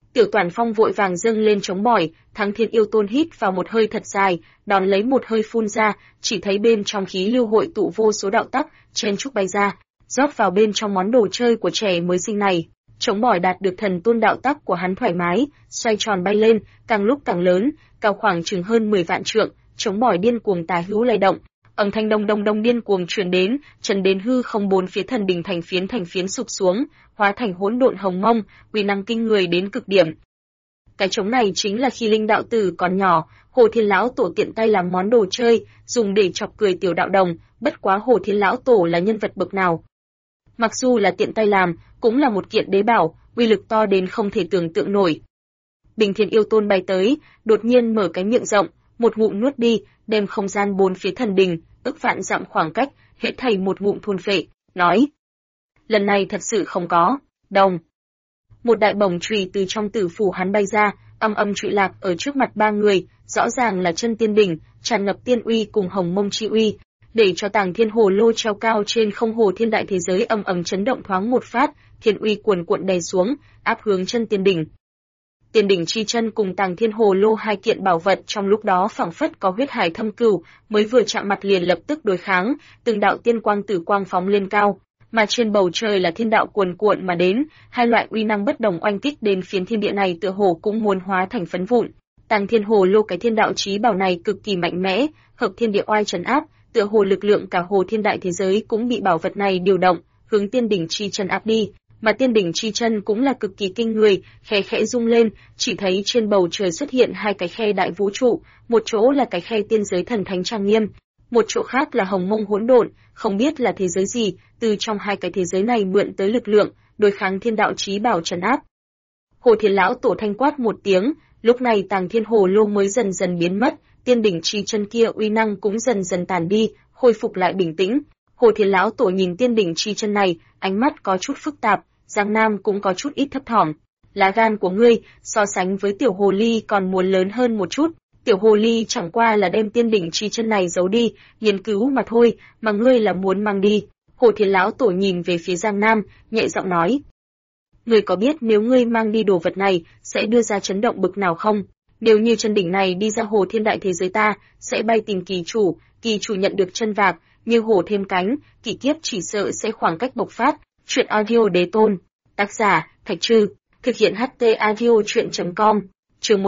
Tiểu Toàn Phong vội vàng dâng lên chống bỏi, Thắng Thiên Yêu Tôn hít vào một hơi thật dài, đón lấy một hơi phun ra, chỉ thấy bên trong khí lưu hội tụ vô số đạo tắc, chen chúc bay ra, rót vào bên trong món đồ chơi của trẻ mới sinh này. Chống bỏi đạt được thần tôn đạo tắc của hắn thoải mái, xoay tròn bay lên, càng lúc càng lớn, cao khoảng chừng hơn 10 vạn trượng, chống bỏi điên cuồng tà hữu lay động. Âm thanh đông đông đông điên cuồng truyền đến, trần đến hư không bốn phía thần đình thành phiến sụp xuống, hóa thành hỗn độn hồng mông, uy năng kinh người đến cực điểm. Cái trống này chính là khi Linh đạo tử còn nhỏ, Hồ Thiên lão tổ tiện tay làm món đồ chơi, dùng để chọc cười tiểu đạo đồng, bất quá Hồ Thiên lão tổ là nhân vật bậc nào. Mặc dù là tiện tay làm, cũng là một kiện đế bảo, uy lực to đến không thể tưởng tượng nổi. Bình Thiên Yêu Tôn bay tới, đột nhiên mở cái miệng rộng, một ngụm nuốt đi, đem không gian bốn phía thần đình, ức vạn dặm khoảng cách, hết thảy một ngụm thôn phệ, nói: lần này thật sự không có. Đồng. Một đại bổng chùy từ trong tử phủ hắn bay ra, âm âm trụy lạc ở trước mặt ba người, rõ ràng là chân tiên đỉnh, tràn ngập tiên uy cùng hồng mông chi uy, để cho Tàng Thiên Hồ Lô treo cao trên không hồ thiên đại thế giới ầm ầm chấn động thoáng một phát, thiên uy cuồn cuộn đè xuống, áp hướng chân tiên đỉnh. Tiên đỉnh chi chân cùng Tàng Thiên Hồ Lô hai kiện bảo vật trong lúc đó phảng phất có huyết hải thâm cửu, mới vừa chạm mặt liền lập tức đối kháng, từng đạo tiên quang tử quang phóng lên cao, mà trên bầu trời là thiên đạo cuồn cuộn mà đến, hai loại uy năng bất đồng oanh kích đến phiến thiên địa này tựa hồ cũng muốn hóa thành phấn vụn. Tàng Thiên Hồ Lô cái thiên đạo chí bảo này cực kỳ mạnh mẽ, hợp thiên địa oai trấn áp, tựa hồ lực lượng cả hồ thiên đại thế giới cũng bị bảo vật này điều động, hướng tiên đỉnh chi chân áp đi. Mà tiên đỉnh chi chân cũng là cực kỳ kinh người, khe khẽ rung lên, chỉ thấy trên bầu trời xuất hiện hai cái khe đại vũ trụ, một chỗ là cái khe tiên giới thần thánh trang nghiêm, một chỗ khác là hồng mông hỗn độn, không biết là thế giới gì, từ trong hai cái thế giới này mượn tới lực lượng, đối kháng thiên đạo chí bảo trấn áp. Hồ Thiên lão tổ thanh quát một tiếng, lúc này Tàng Thiên Hồ Lô mới dần dần biến mất, tiên đỉnh chi chân kia uy năng cũng dần dần tàn đi, khôi phục lại bình tĩnh. Hồ Thiên lão tổ nhìn tiên đỉnh chi chân này, ánh mắt có chút phức tạp, Giang Nam cũng có chút ít thấp thỏm. Lá gan của ngươi, so sánh với tiểu hồ ly còn muốn lớn hơn một chút. Tiểu hồ ly chẳng qua là đem tiên đỉnh chi chân này giấu đi, nghiên cứu mà thôi, mà ngươi là muốn mang đi. Hồ Thiên lão tổ nhìn về phía Giang Nam, nhẹ giọng nói: ngươi có biết nếu ngươi mang đi đồ vật này, sẽ đưa ra chấn động bực nào không? Nếu như chân đỉnh này đi ra hồ thiên đại thế giới ta, sẽ bay tìm kỳ chủ nhận được chân vạc, như hổ thêm cánh, kỳ kiếp chỉ sợ sẽ khoảng cách bộc phát. Truyện audio đế tôn. Tác giả: Thạch Trư. Thực hiện HT audio truyện.com. Chương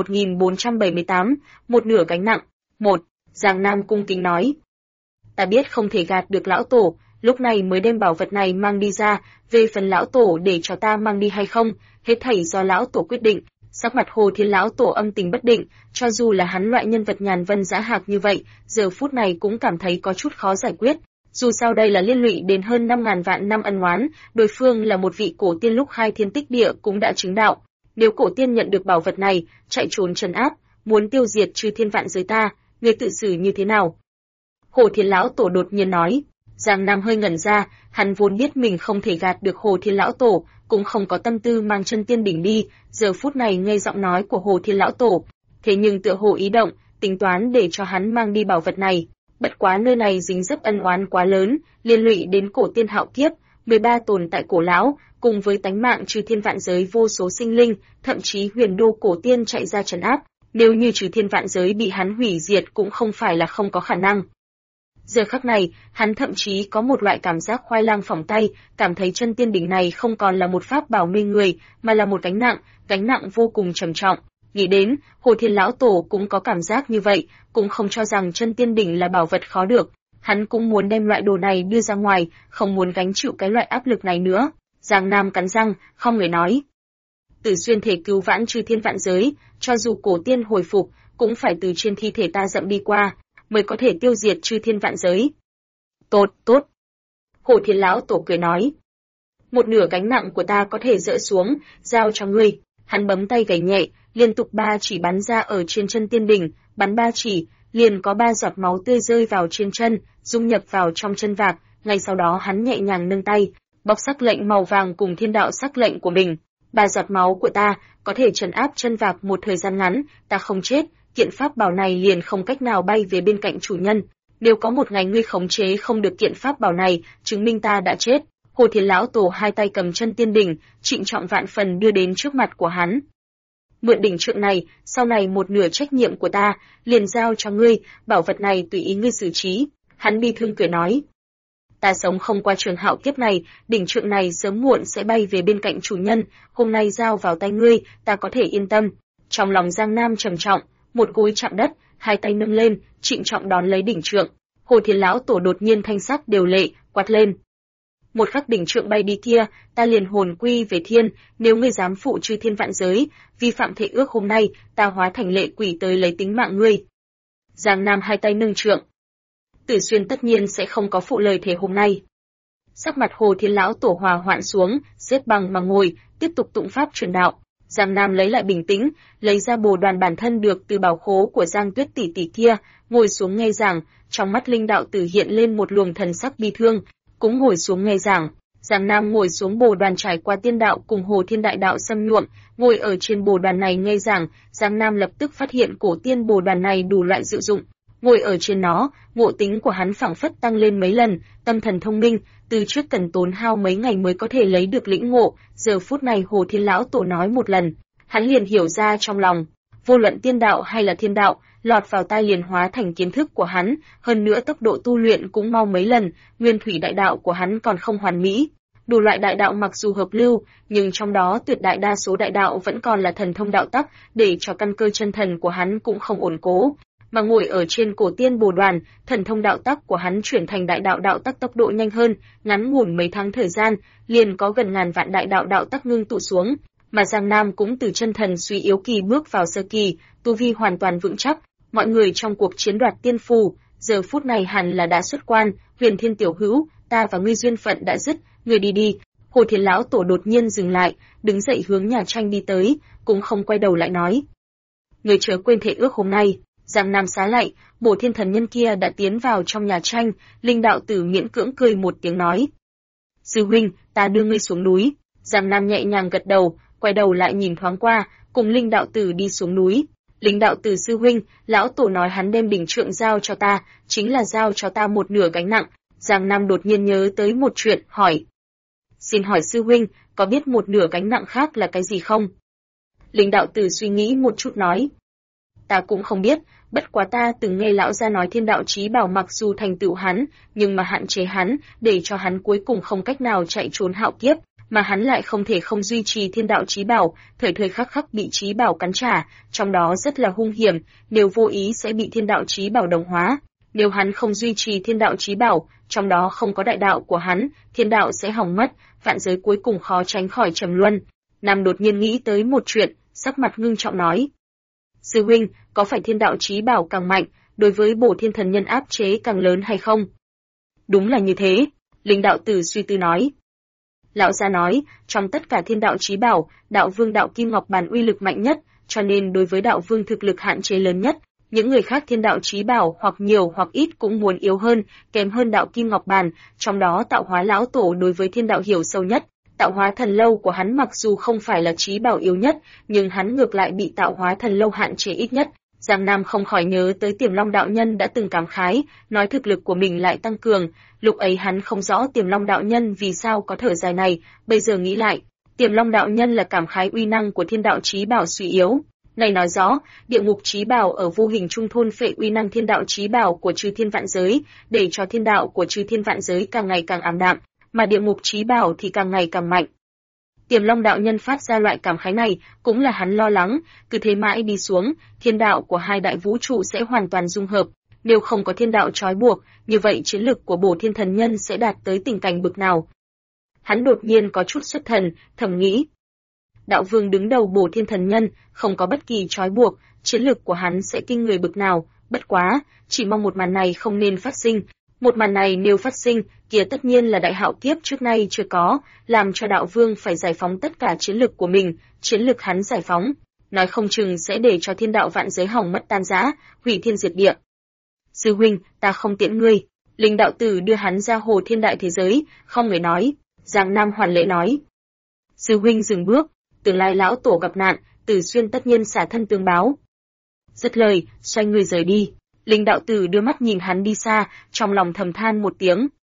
1478, một nửa gánh nặng. 1. Giang Nam cung kính nói: ta biết không thể gạt được lão tổ, lúc này mới đem bảo vật này mang đi ra, về phần lão tổ để cho ta mang đi hay không, hết thảy do lão tổ quyết định. Sắc mặt Hồ Thiên lão tổ âm tình bất định, cho dù là hắn loại nhân vật nhàn vân dã hạc như vậy, giờ phút này cũng cảm thấy có chút khó giải quyết. Dù sao đây là liên lụy đến hơn 5.000 vạn năm ân oán, đối phương là một vị cổ tiên lúc khai thiên tích địa cũng đã chứng đạo. Nếu cổ tiên nhận được bảo vật này, chạy trốn trấn áp, muốn tiêu diệt chư thiên vạn giới ta, người tự xử như thế nào? Hồ Thiên lão tổ đột nhiên nói. Giang Nam hơi ngẩn ra, hắn vốn biết mình không thể gạt được Hồ Thiên lão tổ, cũng không có tâm tư mang chân tiên đỉnh đi, giờ phút này nghe giọng nói của Hồ Thiên lão tổ, thế nhưng tựa hồ ý động, tính toán để cho hắn mang đi bảo vật này. Bất quá nơi này dính dấp ân oán quá lớn, liên lụy đến cổ tiên hạo kiếp, 13 tồn tại cổ lão, cùng với tánh mạng trừ thiên vạn giới vô số sinh linh, thậm chí huyền đô cổ tiên chạy ra trấn áp, nếu như trừ thiên vạn giới bị hắn hủy diệt cũng không phải là không có khả năng. Giờ khắc này, hắn thậm chí có một loại cảm giác khoai lang phỏng tay, cảm thấy chân tiên đỉnh này không còn là một pháp bảo mê người, mà là một gánh nặng vô cùng trầm trọng. Nghĩ đến, Hồ Thiên lão tổ cũng có cảm giác như vậy, cũng không cho rằng chân tiên đỉnh là bảo vật khó được. Hắn cũng muốn đem loại đồ này đưa ra ngoài, không muốn gánh chịu cái loại áp lực này nữa. Giang Nam cắn răng, không người nói: Tử Xuyên thể cứu vãn chư thiên vạn giới, cho dù cổ tiên hồi phục, cũng phải từ trên thi thể ta dậm đi qua, mới có thể tiêu diệt chư thiên vạn giới. Tốt. Hồ Thiên lão tổ cười nói: một nửa gánh nặng của ta có thể dỡ xuống, giao cho ngươi. Hắn bấm tay gảy nhẹ, liên tục 3 chỉ bắn ra ở trên chân tiên đỉnh, bắn 3 chỉ, liền có 3 giọt máu tươi rơi vào trên chân, dung nhập vào trong chân vạc. Ngay sau đó hắn nhẹ nhàng nâng tay, bóc sắc lệnh màu vàng cùng thiên đạo sắc lệnh của mình. 3 giọt máu của ta có thể trấn áp chân vạc một thời gian ngắn, ta không chết, kiện pháp bảo này liền không cách nào bay về bên cạnh chủ nhân. Nếu có một ngày ngươi khống chế không được kiện pháp bảo này, chứng minh ta đã chết. Hồ Thiên lão tổ hai tay cầm chân tiên đỉnh, trịnh trọng vạn phần đưa đến trước mặt của hắn. mượn đỉnh trượng này, sau này một nửa trách nhiệm của ta, liền giao cho ngươi, bảo vật này tùy ý ngươi xử trí. Hắn bi thương cười nói. Ta sống không qua trường hạo kiếp này, đỉnh trượng này sớm muộn sẽ bay về bên cạnh chủ nhân, hôm nay giao vào tay ngươi, ta có thể yên tâm. Trong lòng Giang Nam trầm trọng, một gối chạm đất, hai tay nâng lên, trịnh trọng đón lấy đỉnh trượng. Hồ Thiên lão tổ đột nhiên thanh sắc đều lệ, quát lên. Một khắc đỉnh trượng bay đi kia, ta liền hồn quy về thiên, nếu ngươi dám phụ chư thiên vạn giới, vi phạm thể ước hôm nay, ta hóa thành lệ quỷ tới lấy tính mạng ngươi. Giang Nam hai tay nâng trượng. Tử Xuyên tất nhiên sẽ không có phụ lời thể hôm nay. Sắc mặt Hồ Thiên lão tổ hòa hoãn xuống, xếp bằng mà ngồi, tiếp tục tụng pháp truyền đạo. Giang Nam lấy lại bình tĩnh, lấy ra bồ đoàn bản thân được từ bảo khố của Giang Tuyết tỷ tỷ kia, ngồi xuống nghe giảng, trong mắt linh đạo tử hiện lên một luồng thần sắc bi thương, cũng ngồi xuống nghe giảng. Giang Nam ngồi xuống bồ đoàn trải qua tiên đạo cùng Hồ Thiên đại đạo xâm nhuộm, ngồi ở trên bồ đoàn này nghe giảng, Giang Nam lập tức phát hiện cổ tiên bồ đoàn này đủ loại diệu dụng. Ngồi ở trên nó, ngộ tính của hắn phảng phất tăng lên mấy lần, tâm thần thông minh, từ trước cần tốn hao mấy ngày mới có thể lấy được lĩnh ngộ, giờ phút này Hồ Thiên lão tổ nói một lần, hắn liền hiểu ra trong lòng, vô luận tiên đạo hay là thiên đạo, lọt vào tai liền hóa thành kiến thức của hắn, hơn nữa tốc độ tu luyện cũng mau mấy lần, nguyên thủy đại đạo của hắn còn không hoàn mỹ. Đủ loại đại đạo mặc dù hợp lưu, nhưng trong đó tuyệt đại đa số đại đạo vẫn còn là thần thông đạo tắc, để cho căn cơ chân thần của hắn cũng không ổn cố. Mà ngồi ở trên cổ tiên bồ đoàn, thần thông đạo tắc của hắn chuyển thành đại đạo đạo tắc tốc độ nhanh hơn, ngắn ngủn mấy tháng thời gian, liền có gần ngàn vạn đại đạo đạo tắc ngưng tụ xuống, mà Giang Nam cũng từ chân thần suy yếu kỳ bước vào sơ kỳ, tu vi hoàn toàn vững chắc. Mọi người trong cuộc chiến đoạt tiên phù, giờ phút này hẳn là đã xuất quan, Huyền Thiên tiểu hữu, ta và ngươi duyên phận đã dứt, ngươi đi đi. Hồ Thiên lão tổ đột nhiên dừng lại, đứng dậy hướng nhà tranh đi tới, cũng không quay đầu lại nói: "Ngươi chớ quên thể ước hôm nay." Giang Nam xá lại, Bổ Thiên thần nhân kia đã tiến vào trong nhà tranh, linh đạo tử miễn cưỡng cười một tiếng nói: "Sư huynh, ta đưa ngươi xuống núi." Giang Nam nhẹ nhàng gật đầu, quay đầu lại nhìn thoáng qua, cùng linh đạo tử đi xuống núi. Linh đạo tử sư huynh, lão tổ nói hắn đem đỉnh trượng giao cho ta, chính là giao cho ta một nửa gánh nặng. Giang Nam đột nhiên nhớ tới một chuyện, hỏi: "Xin hỏi sư huynh, có biết một nửa gánh nặng khác là cái gì không?" Linh đạo tử suy nghĩ một chút nói: "Ta cũng không biết, bất quá ta từng nghe lão gia nói thiên đạo chí bảo mặc dù thành tựu hắn, nhưng mà hạn chế hắn, để cho hắn cuối cùng không cách nào chạy trốn hạo kiếp, mà hắn lại không thể không duy trì thiên đạo chí bảo, thời thời khắc khắc bị chí bảo cắn trả, trong đó rất là hung hiểm, nếu vô ý sẽ bị thiên đạo chí bảo đồng hóa. Nếu hắn không duy trì thiên đạo chí bảo, trong đó không có đại đạo của hắn, thiên đạo sẽ hỏng mất, vạn giới cuối cùng khó tránh khỏi trầm luân." Nam đột nhiên nghĩ tới một chuyện, sắc mặt ngưng trọng nói: "Sư huynh, có phải thiên đạo chí bảo càng mạnh, đối với Bổ Thiên thần nhân áp chế càng lớn hay không?" "Đúng là như thế." Linh đạo tử suy tư nói. Lão gia nói, trong tất cả thiên đạo chí bảo, đạo vương đạo kim ngọc bàn uy lực mạnh nhất, cho nên đối với đạo vương thực lực hạn chế lớn nhất. Những người khác thiên đạo chí bảo hoặc nhiều hoặc ít cũng muốn yếu hơn, kém hơn đạo kim ngọc bàn, trong đó tạo hóa lão tổ đối với thiên đạo hiểu sâu nhất. Tạo hóa thần lâu của hắn mặc dù không phải là chí bảo yếu nhất, nhưng hắn ngược lại bị tạo hóa thần lâu hạn chế ít nhất. Giang Nam không khỏi nhớ tới Tiềm Long đạo nhân đã từng cảm khái, nói thực lực của mình lại tăng cường, lúc ấy hắn không rõ Tiềm Long đạo nhân vì sao có thở dài này, bây giờ nghĩ lại, Tiềm Long đạo nhân là cảm khái uy năng của thiên đạo chí bảo suy yếu. Này nói rõ, địa ngục chí bảo ở vô hình trung thôn phệ uy năng thiên đạo chí bảo của chư thiên vạn giới, để cho thiên đạo của chư thiên vạn giới càng ngày càng ảm đạm, mà địa ngục chí bảo thì càng ngày càng mạnh. Tiềm Long đạo nhân phát ra loại cảm khái này, cũng là hắn lo lắng, cứ thế mãi đi xuống, thiên đạo của hai đại vũ trụ sẽ hoàn toàn dung hợp, nếu không có thiên đạo trói buộc, như vậy chiến lực của Bổ Thiên thần nhân sẽ đạt tới tình cảnh bực nào. Hắn đột nhiên có chút xuất thần, thầm nghĩ. Đạo vương đứng đầu Bổ Thiên thần nhân, không có bất kỳ trói buộc, chiến lực của hắn sẽ kinh người bực nào, bất quá, chỉ mong một màn này không nên phát sinh. Một màn này nếu phát sinh, kia tất nhiên là đại hạo kiếp trước nay chưa có, làm cho đạo vương phải giải phóng tất cả chiến lực của mình, chiến lực hắn giải phóng, nói không chừng sẽ để cho thiên đạo vạn giới hỏng mất tan rã, hủy thiên diệt địa. "Sư huynh, ta không tiễn ngươi." Linh đạo tử đưa hắn ra Hồ Thiên đại thế giới, không người nói. Giang Nam hoàn lễ nói: "Sư huynh dừng bước, tương lai lão tổ gặp nạn, Tử Xuyên tất nhiên xả thân tương báo." Dứt lời, xoay người rời đi. Linh đạo tử đưa mắt nhìn hắn đi xa, trong lòng thầm than một tiếng.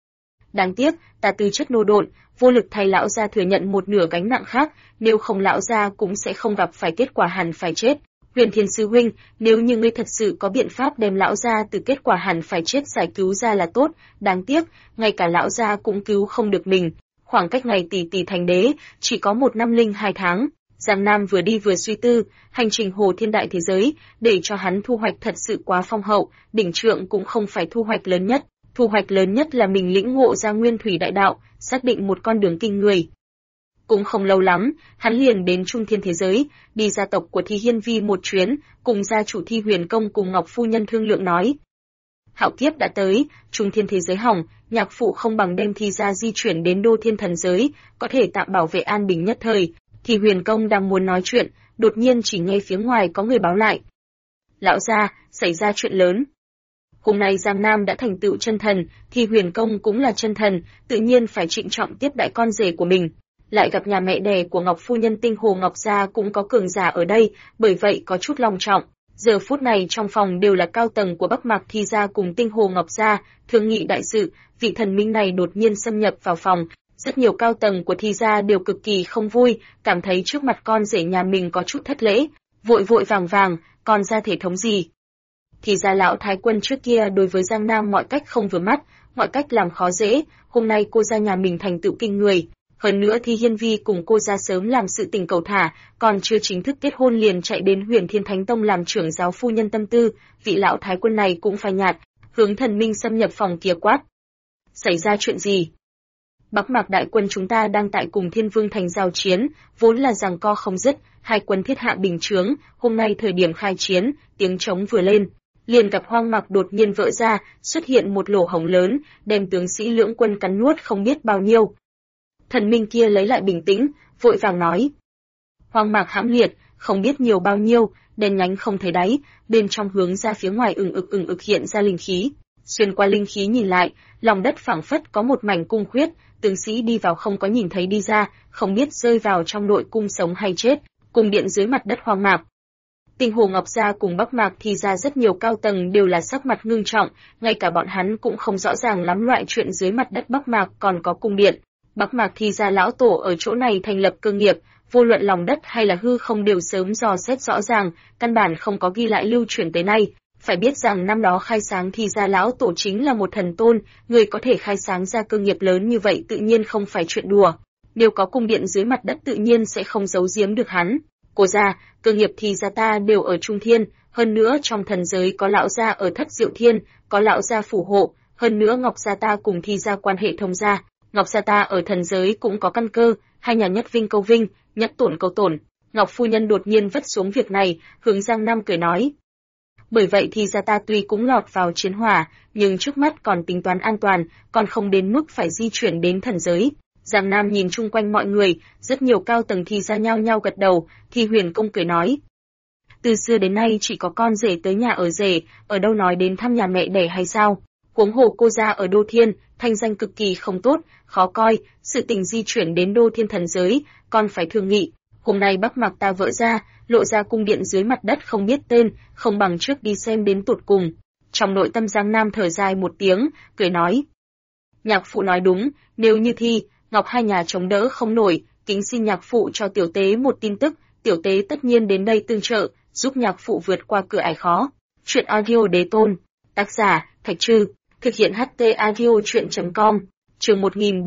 Đáng tiếc, ta tư chất nô độn, vô lực thay lão gia thừa nhận một nửa gánh nặng khác, nếu không lão gia cũng sẽ không gặp phải kết quả hẳn phải chết. Huyền Thiên sư huynh, nếu như ngươi thật sự có biện pháp đem lão gia từ kết quả hẳn phải chết giải cứu ra là tốt, đáng tiếc, ngay cả lão gia cũng cứu không được mình. Khoảng cách ngày tỷ tỷ thành đế, chỉ có 1 năm linh 2 tháng. Giang Nam vừa đi vừa suy tư, hành trình hồ thiên đại thế giới, để cho hắn thu hoạch thật sự quá phong hậu, đỉnh trượng cũng không phải thu hoạch lớn nhất. Thu hoạch lớn nhất là mình lĩnh ngộ ra nguyên thủy đại đạo, xác định một con đường kinh người. Cũng không lâu lắm, hắn liền đến trung thiên thế giới, đi gia tộc của Thi Hiên Vi một chuyến, cùng gia chủ Thi Huyền Công cùng Ngọc Phu Nhân thương lượng nói. Hạo kiếp đã tới, trung thiên thế giới hỏng, nhạc phụ không bằng đem Thi gia di chuyển đến đô thiên thần giới, có thể tạm bảo vệ an bình nhất thời. Thi Huyền Công đang muốn nói chuyện, đột nhiên chỉ nghe phía ngoài có người báo lại. Lão gia, xảy ra chuyện lớn. Hôm nay Giang Nam đã thành tựu chân thần, Thi Huyền Công cũng là chân thần, tự nhiên phải trịnh trọng tiếp đại con rể của mình. Lại gặp nhà mẹ đẻ của Ngọc Phu Nhân Tinh Hồ Ngọc Gia cũng có cường giả ở đây, bởi vậy có chút long trọng. Giờ phút này trong phòng đều là cao tầng của Bắc Mạc Thi Gia cùng Tinh Hồ Ngọc Gia, thương nghị đại sự, vị thần minh này đột nhiên xâm nhập vào phòng. Rất nhiều cao tầng của Thi Gia đều cực kỳ không vui, cảm thấy trước mặt con rể nhà mình có chút thất lễ, vội vội vàng vàng, còn ra thể thống gì. Thì ra lão thái quân trước kia đối với Giang Nam mọi cách không vừa mắt, mọi cách làm khó dễ, hôm nay cô gia nhà mình thành tựu kinh người. Hơn nữa Thi Hiên Vi cùng cô gia sớm làm sự tình cầu thả, còn chưa chính thức kết hôn liền chạy đến Huyền Thiên Thánh Tông làm trưởng giáo phu nhân tâm tư, vị lão thái quân này cũng phải nhạt, hướng thần minh xâm nhập phòng kia quát. Xảy ra chuyện gì? Bắc Mạc đại quân chúng ta đang tại cùng Thiên Vương thành giao chiến, vốn là giằng co không dứt, hai quân thiết hạ bình chướng, hôm nay thời điểm khai chiến, tiếng trống vừa lên, liền gặp hoang mạc đột nhiên vỡ ra, xuất hiện một lỗ hổng lớn, đem tướng sĩ lưỡng quân cắn nuốt không biết bao nhiêu. Thần minh kia lấy lại bình tĩnh, vội vàng nói. Hoang mạc hãm liệt, không biết nhiều bao nhiêu, đen nhánh không thấy đáy, bên trong hướng ra phía ngoài ừng ực hiện ra linh khí. Xuyên qua linh khí nhìn lại, lòng đất phảng phất có một mảnh cung khuyết, tướng sĩ đi vào không có nhìn thấy đi ra, không biết rơi vào trong nội cung sống hay chết, cung điện dưới mặt đất hoang mạc. Tinh Hồ Ngọc Gia cùng Bắc Mạc Thi Gia rất nhiều cao tầng đều là sắc mặt ngưng trọng, ngay cả bọn hắn cũng không rõ ràng lắm loại chuyện dưới mặt đất Bắc Mạc còn có cung điện. Bắc Mạc Thi Gia lão tổ ở chỗ này thành lập cơ nghiệp, vô luận lòng đất hay là hư không đều sớm dò xét rõ ràng, căn bản không có ghi lại lưu truyền tới nay. Phải biết rằng năm đó khai sáng Thi Gia lão tổ chính là một thần tôn, người có thể khai sáng ra cơ nghiệp lớn như vậy tự nhiên không phải chuyện đùa. Nếu có cung điện dưới mặt đất tự nhiên sẽ không giấu giếm được hắn. Cô gia, cơ nghiệp Thi Gia ta đều ở Trung Thiên, hơn nữa trong thần giới có lão gia ở Thất Diệu Thiên, có lão gia phù hộ, hơn nữa Ngọc gia ta cùng Thi Gia quan hệ thông gia, Ngọc gia ta ở thần giới cũng có căn cơ, hai nhà nhất vinh câu vinh, nhất tổn câu tổn. Ngọc phu nhân đột nhiên vất xuống việc này, hướng Giang Nam cười nói. Bởi vậy Thi Gia ta tuy cũng lọt vào chiến hỏa, nhưng trước mắt còn tính toán an toàn, còn không đến mức phải di chuyển đến thần giới. Giang Nam nhìn chung quanh mọi người, rất nhiều cao tầng Thi Gia nhao nhao gật đầu, Thi Huyền Công cười nói. Từ xưa đến nay chỉ có con rể tới nhà ở rể, ở đâu nói đến thăm nhà mẹ đẻ hay sao? Huống hồ cô gia ở Đô Thiên, thanh danh cực kỳ không tốt, khó coi, sự tình di chuyển đến Đô Thiên thần giới, còn phải thương nghị. Hôm nay Bắc Mạc ta vỡ ra, lộ ra cung điện dưới mặt đất không biết tên, không bằng trước đi xem đến tụt cùng. Trong nội tâm Giang Nam thở dài một tiếng, cười nói. Nhạc phụ nói đúng, nếu như Thi, Ngọc hai nhà chống đỡ không nổi, kính xin nhạc phụ cho tiểu tế một tin tức, tiểu tế tất nhiên đến đây tương trợ, giúp nhạc phụ vượt qua cửa ải khó. Chuyện audio đế tôn, tác giả, Thạch Trư, thực hiện HT audio chuyện.com, chương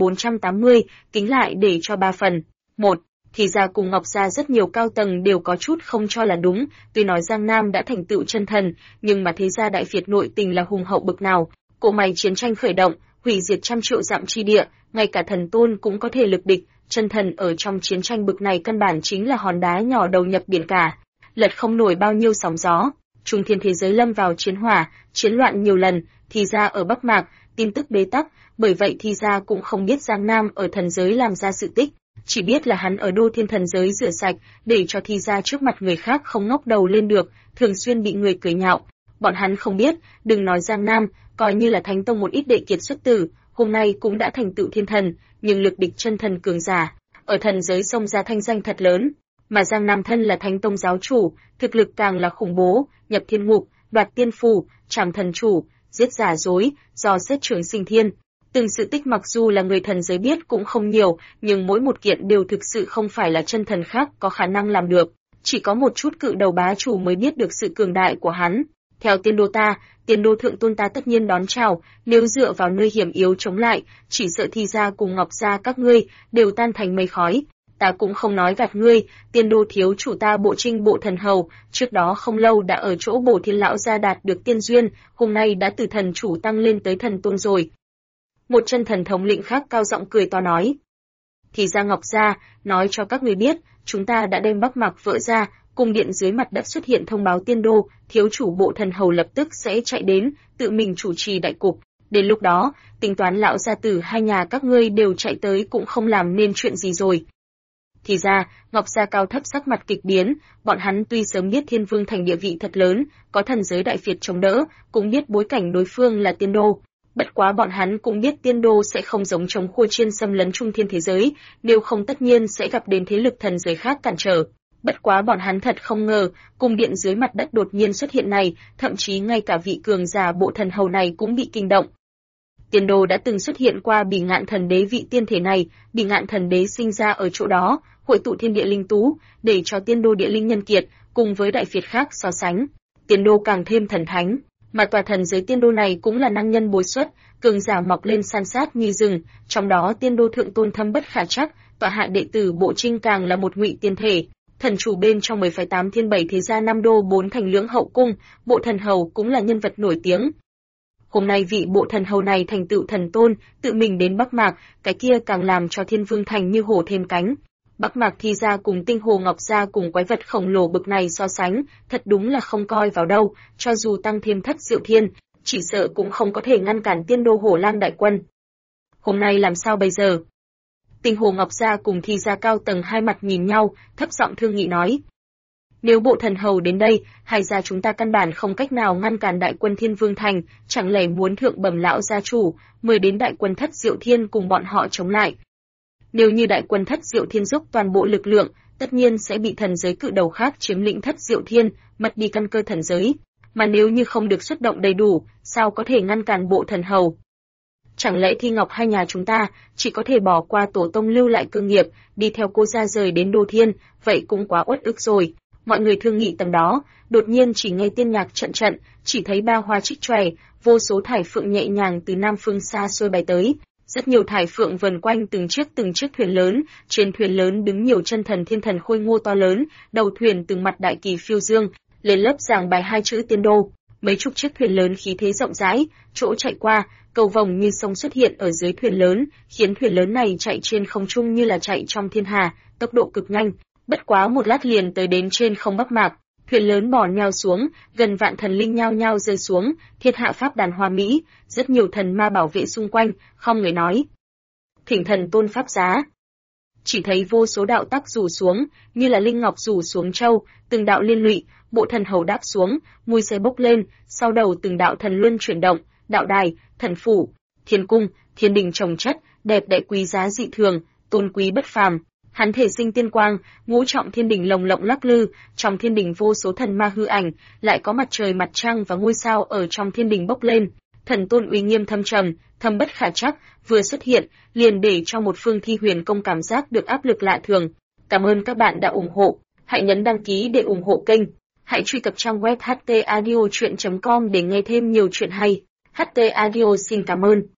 1480, kính lại để cho 3 phần. 1. Thì ra cùng Ngọc Gia rất nhiều cao tầng đều có chút không cho là đúng, tuy nói Giang Nam đã thành tựu chân thần, nhưng mà thế gia Đại Việt nội tình là hùng hậu bực nào, cỗ máy chiến tranh khởi động, hủy diệt trăm triệu dặm chi địa, ngay cả thần tôn cũng có thể lực địch, chân thần ở trong chiến tranh bực này căn bản chính là hòn đá nhỏ đầu nhập biển cả, lật không nổi bao nhiêu sóng gió. Trung thiên thế giới lâm vào chiến hỏa, chiến loạn nhiều lần, Thi Gia ở Bắc Mạc, tin tức bế tắc, bởi vậy Thi Gia cũng không biết Giang Nam ở thần giới làm ra sự tích, chỉ biết là hắn ở Đô Thiên thần giới rửa sạch, để cho Thi Gia trước mặt người khác không ngóc đầu lên được, thường xuyên bị người cười nhạo. Bọn hắn không biết, đừng nói Giang Nam, coi như là Thánh Tông một ít đệ kiệt xuất tử, hôm nay cũng đã thành tựu thiên thần, nhưng lực địch chân thần cường giả, ở thần giới xông ra thanh danh thật lớn. Mà Giang Nam thân là Thánh Tông giáo chủ, thực lực càng là khủng bố, nhập thiên ngục, đoạt tiên phù, trảm thần chủ, giết giả dối, dò xét trường sinh thiên. Từng sự tích mặc dù là người thần giới biết cũng không nhiều, nhưng mỗi một kiện đều thực sự không phải là chân thần khác có khả năng làm được. Chỉ có một chút cự đầu bá chủ mới biết được sự cường đại của hắn. Theo tiên đô ta, tiên đô thượng tôn ta tất nhiên đón chào, nếu dựa vào nơi hiểm yếu chống lại, chỉ sợ Thi gia cùng Ngọc gia các ngươi đều tan thành mây khói. Ta cũng không nói gạt ngươi, tiên đô thiếu chủ ta Bộ Trinh Bộ Thần Hầu, trước đó không lâu đã ở chỗ Bổ Thiên lão gia đạt được tiên duyên, hôm nay đã từ thần chủ tăng lên tới thần tôn rồi. Một chân thần thống lĩnh khác cao giọng cười to nói. Thì ra Ngọc gia, nói cho các người biết, chúng ta đã đem Bắc Mạc vỡ ra, cung điện dưới mặt đất xuất hiện thông báo tiên đô, thiếu chủ Bộ Thần Hầu lập tức sẽ chạy đến, tự mình chủ trì đại cục. Đến lúc đó, tính toán lão gia tử hai nhà các ngươi đều chạy tới cũng không làm nên chuyện gì rồi. Thì ra, Ngọc gia cao thấp sắc mặt kịch biến, bọn hắn tuy sớm biết Thiên Vương Thành địa vị thật lớn, có thần giới đại việt chống đỡ, cũng biết bối cảnh đối phương là tiên đô. Bất quá bọn hắn cũng biết tiên đô sẽ không giống chống khua chiên xâm lấn trung thiên thế giới, nếu không tất nhiên sẽ gặp đến thế lực thần giới khác cản trở. Bất quá bọn hắn thật không ngờ, cung điện dưới mặt đất đột nhiên xuất hiện này, thậm chí ngay cả vị cường giả Bộ Thần Hầu này cũng bị kinh động. Tiên đô đã từng xuất hiện qua Bỉ Ngạn Thần Đế vị tiên thể này, Bỉ Ngạn Thần Đế sinh ra ở chỗ đó, hội tụ thiên địa linh tú, để cho tiên đô địa linh nhân kiệt, cùng với đại việt khác so sánh. Tiên đô càng thêm thần thánh, mà tòa thần giới tiên đô này cũng là năng nhân bồi xuất, cường giả mọc lên san sát như rừng, trong đó tiên đô thượng tôn thâm bất khả trắc, tọa hạ đệ tử Bộ Trinh càng là một ngụy tiên thể. Thần chủ bên trong 10,8 thiên 7 thế gia 5 đô 4 thành lưỡng hậu cung, Bộ Thần Hầu cũng là nhân vật nổi tiếng. Hôm nay vị Bộ Thần Hầu này thành tựu thần tôn, tự mình đến Bắc Mạc, cái kia càng làm cho Thiên Vương Thành như hổ thêm cánh. Bắc Mạc Thi gia cùng Tinh Hồ Ngọc gia cùng quái vật khổng lồ bực này so sánh, thật đúng là không coi vào đâu, cho dù tăng thêm Thất Diệu Thiên, chỉ sợ cũng không có thể ngăn cản tiên đô Hổ Lang đại quân. Hôm nay làm sao bây giờ? Tinh Hồ Ngọc gia cùng Thi gia cao tầng hai mặt nhìn nhau, thấp giọng thương nghị nói. Nếu Bộ Thần Hầu đến đây, hai gia chúng ta căn bản không cách nào ngăn cản đại quân Thiên Vương Thành, chẳng lẽ muốn thượng bẩm lão gia chủ, mời đến đại quân Thất Diệu Thiên cùng bọn họ chống lại. Nếu như đại quân Thất Diệu Thiên dốc toàn bộ lực lượng, tất nhiên sẽ bị thần giới cự đầu khác chiếm lĩnh Thất Diệu Thiên, mất đi căn cơ thần giới. Mà nếu như không được xuất động đầy đủ, sao có thể ngăn cản Bộ Thần Hầu? Chẳng lẽ Thi Ngọc hai nhà chúng ta chỉ có thể bỏ qua tổ tông lưu lại cơ nghiệp, đi theo cô gia rời đến Đô Thiên, vậy cũng quá uất ức rồi. Mọi người thương nghị tầm đó, đột nhiên chỉ nghe tiên nhạc trận trận, chỉ thấy ba hoa trích chòe, vô số thải phượng nhẹ nhàng từ nam phương xa xôi bay tới. Rất nhiều thải phượng vần quanh từng chiếc thuyền lớn, trên thuyền lớn đứng nhiều chân thần thiên thần khôi ngô to lớn, đầu thuyền từng mặt đại kỳ phiêu dương, lên lớp giảng bài hai chữ tiên đô. Mấy chục chiếc thuyền lớn khí thế rộng rãi, chỗ chạy qua, cầu vồng như sông xuất hiện ở dưới thuyền lớn, khiến thuyền lớn này chạy trên không trung như là chạy trong thiên hà, tốc độ cực nhanh. Bất quá một lát liền tới đến trên không Bắc Mạc, thuyền lớn bò nhào xuống, gần vạn thần linh nhao nhao rơi xuống, thiên hạ pháp đàn hoa mỹ, rất nhiều thần ma bảo vệ xung quanh, không người nói. Thỉnh thần tôn pháp giá. Chỉ thấy vô số đạo tắc rủ xuống, như là linh ngọc rủ xuống châu, từng đạo liên lụy, Bộ Thần Hầu đáp xuống, mùi xe bốc lên, sau đầu từng đạo thần luân chuyển động, đạo đài, thần phủ, thiên cung, thiên đình trồng chất, đẹp đẽ quý giá dị thường, tôn quý bất phàm. Hắn thể sinh tiên quang, ngũ trọng thiên đình lồng lộng lắc lư, trong thiên đình vô số thần ma hư ảnh, lại có mặt trời mặt trăng và ngôi sao ở trong thiên đình bốc lên. Thần tôn uy nghiêm thâm trầm, thâm bất khả trắc, vừa xuất hiện, liền để cho một phương Thi Huyền Công cảm giác được áp lực lạ thường. Cảm ơn các bạn đã ủng hộ, hãy nhấn đăng ký để ủng hộ kênh. Hãy truy cập trang web htaudio.com để nghe thêm nhiều chuyện hay. HT Audio xin cảm ơn.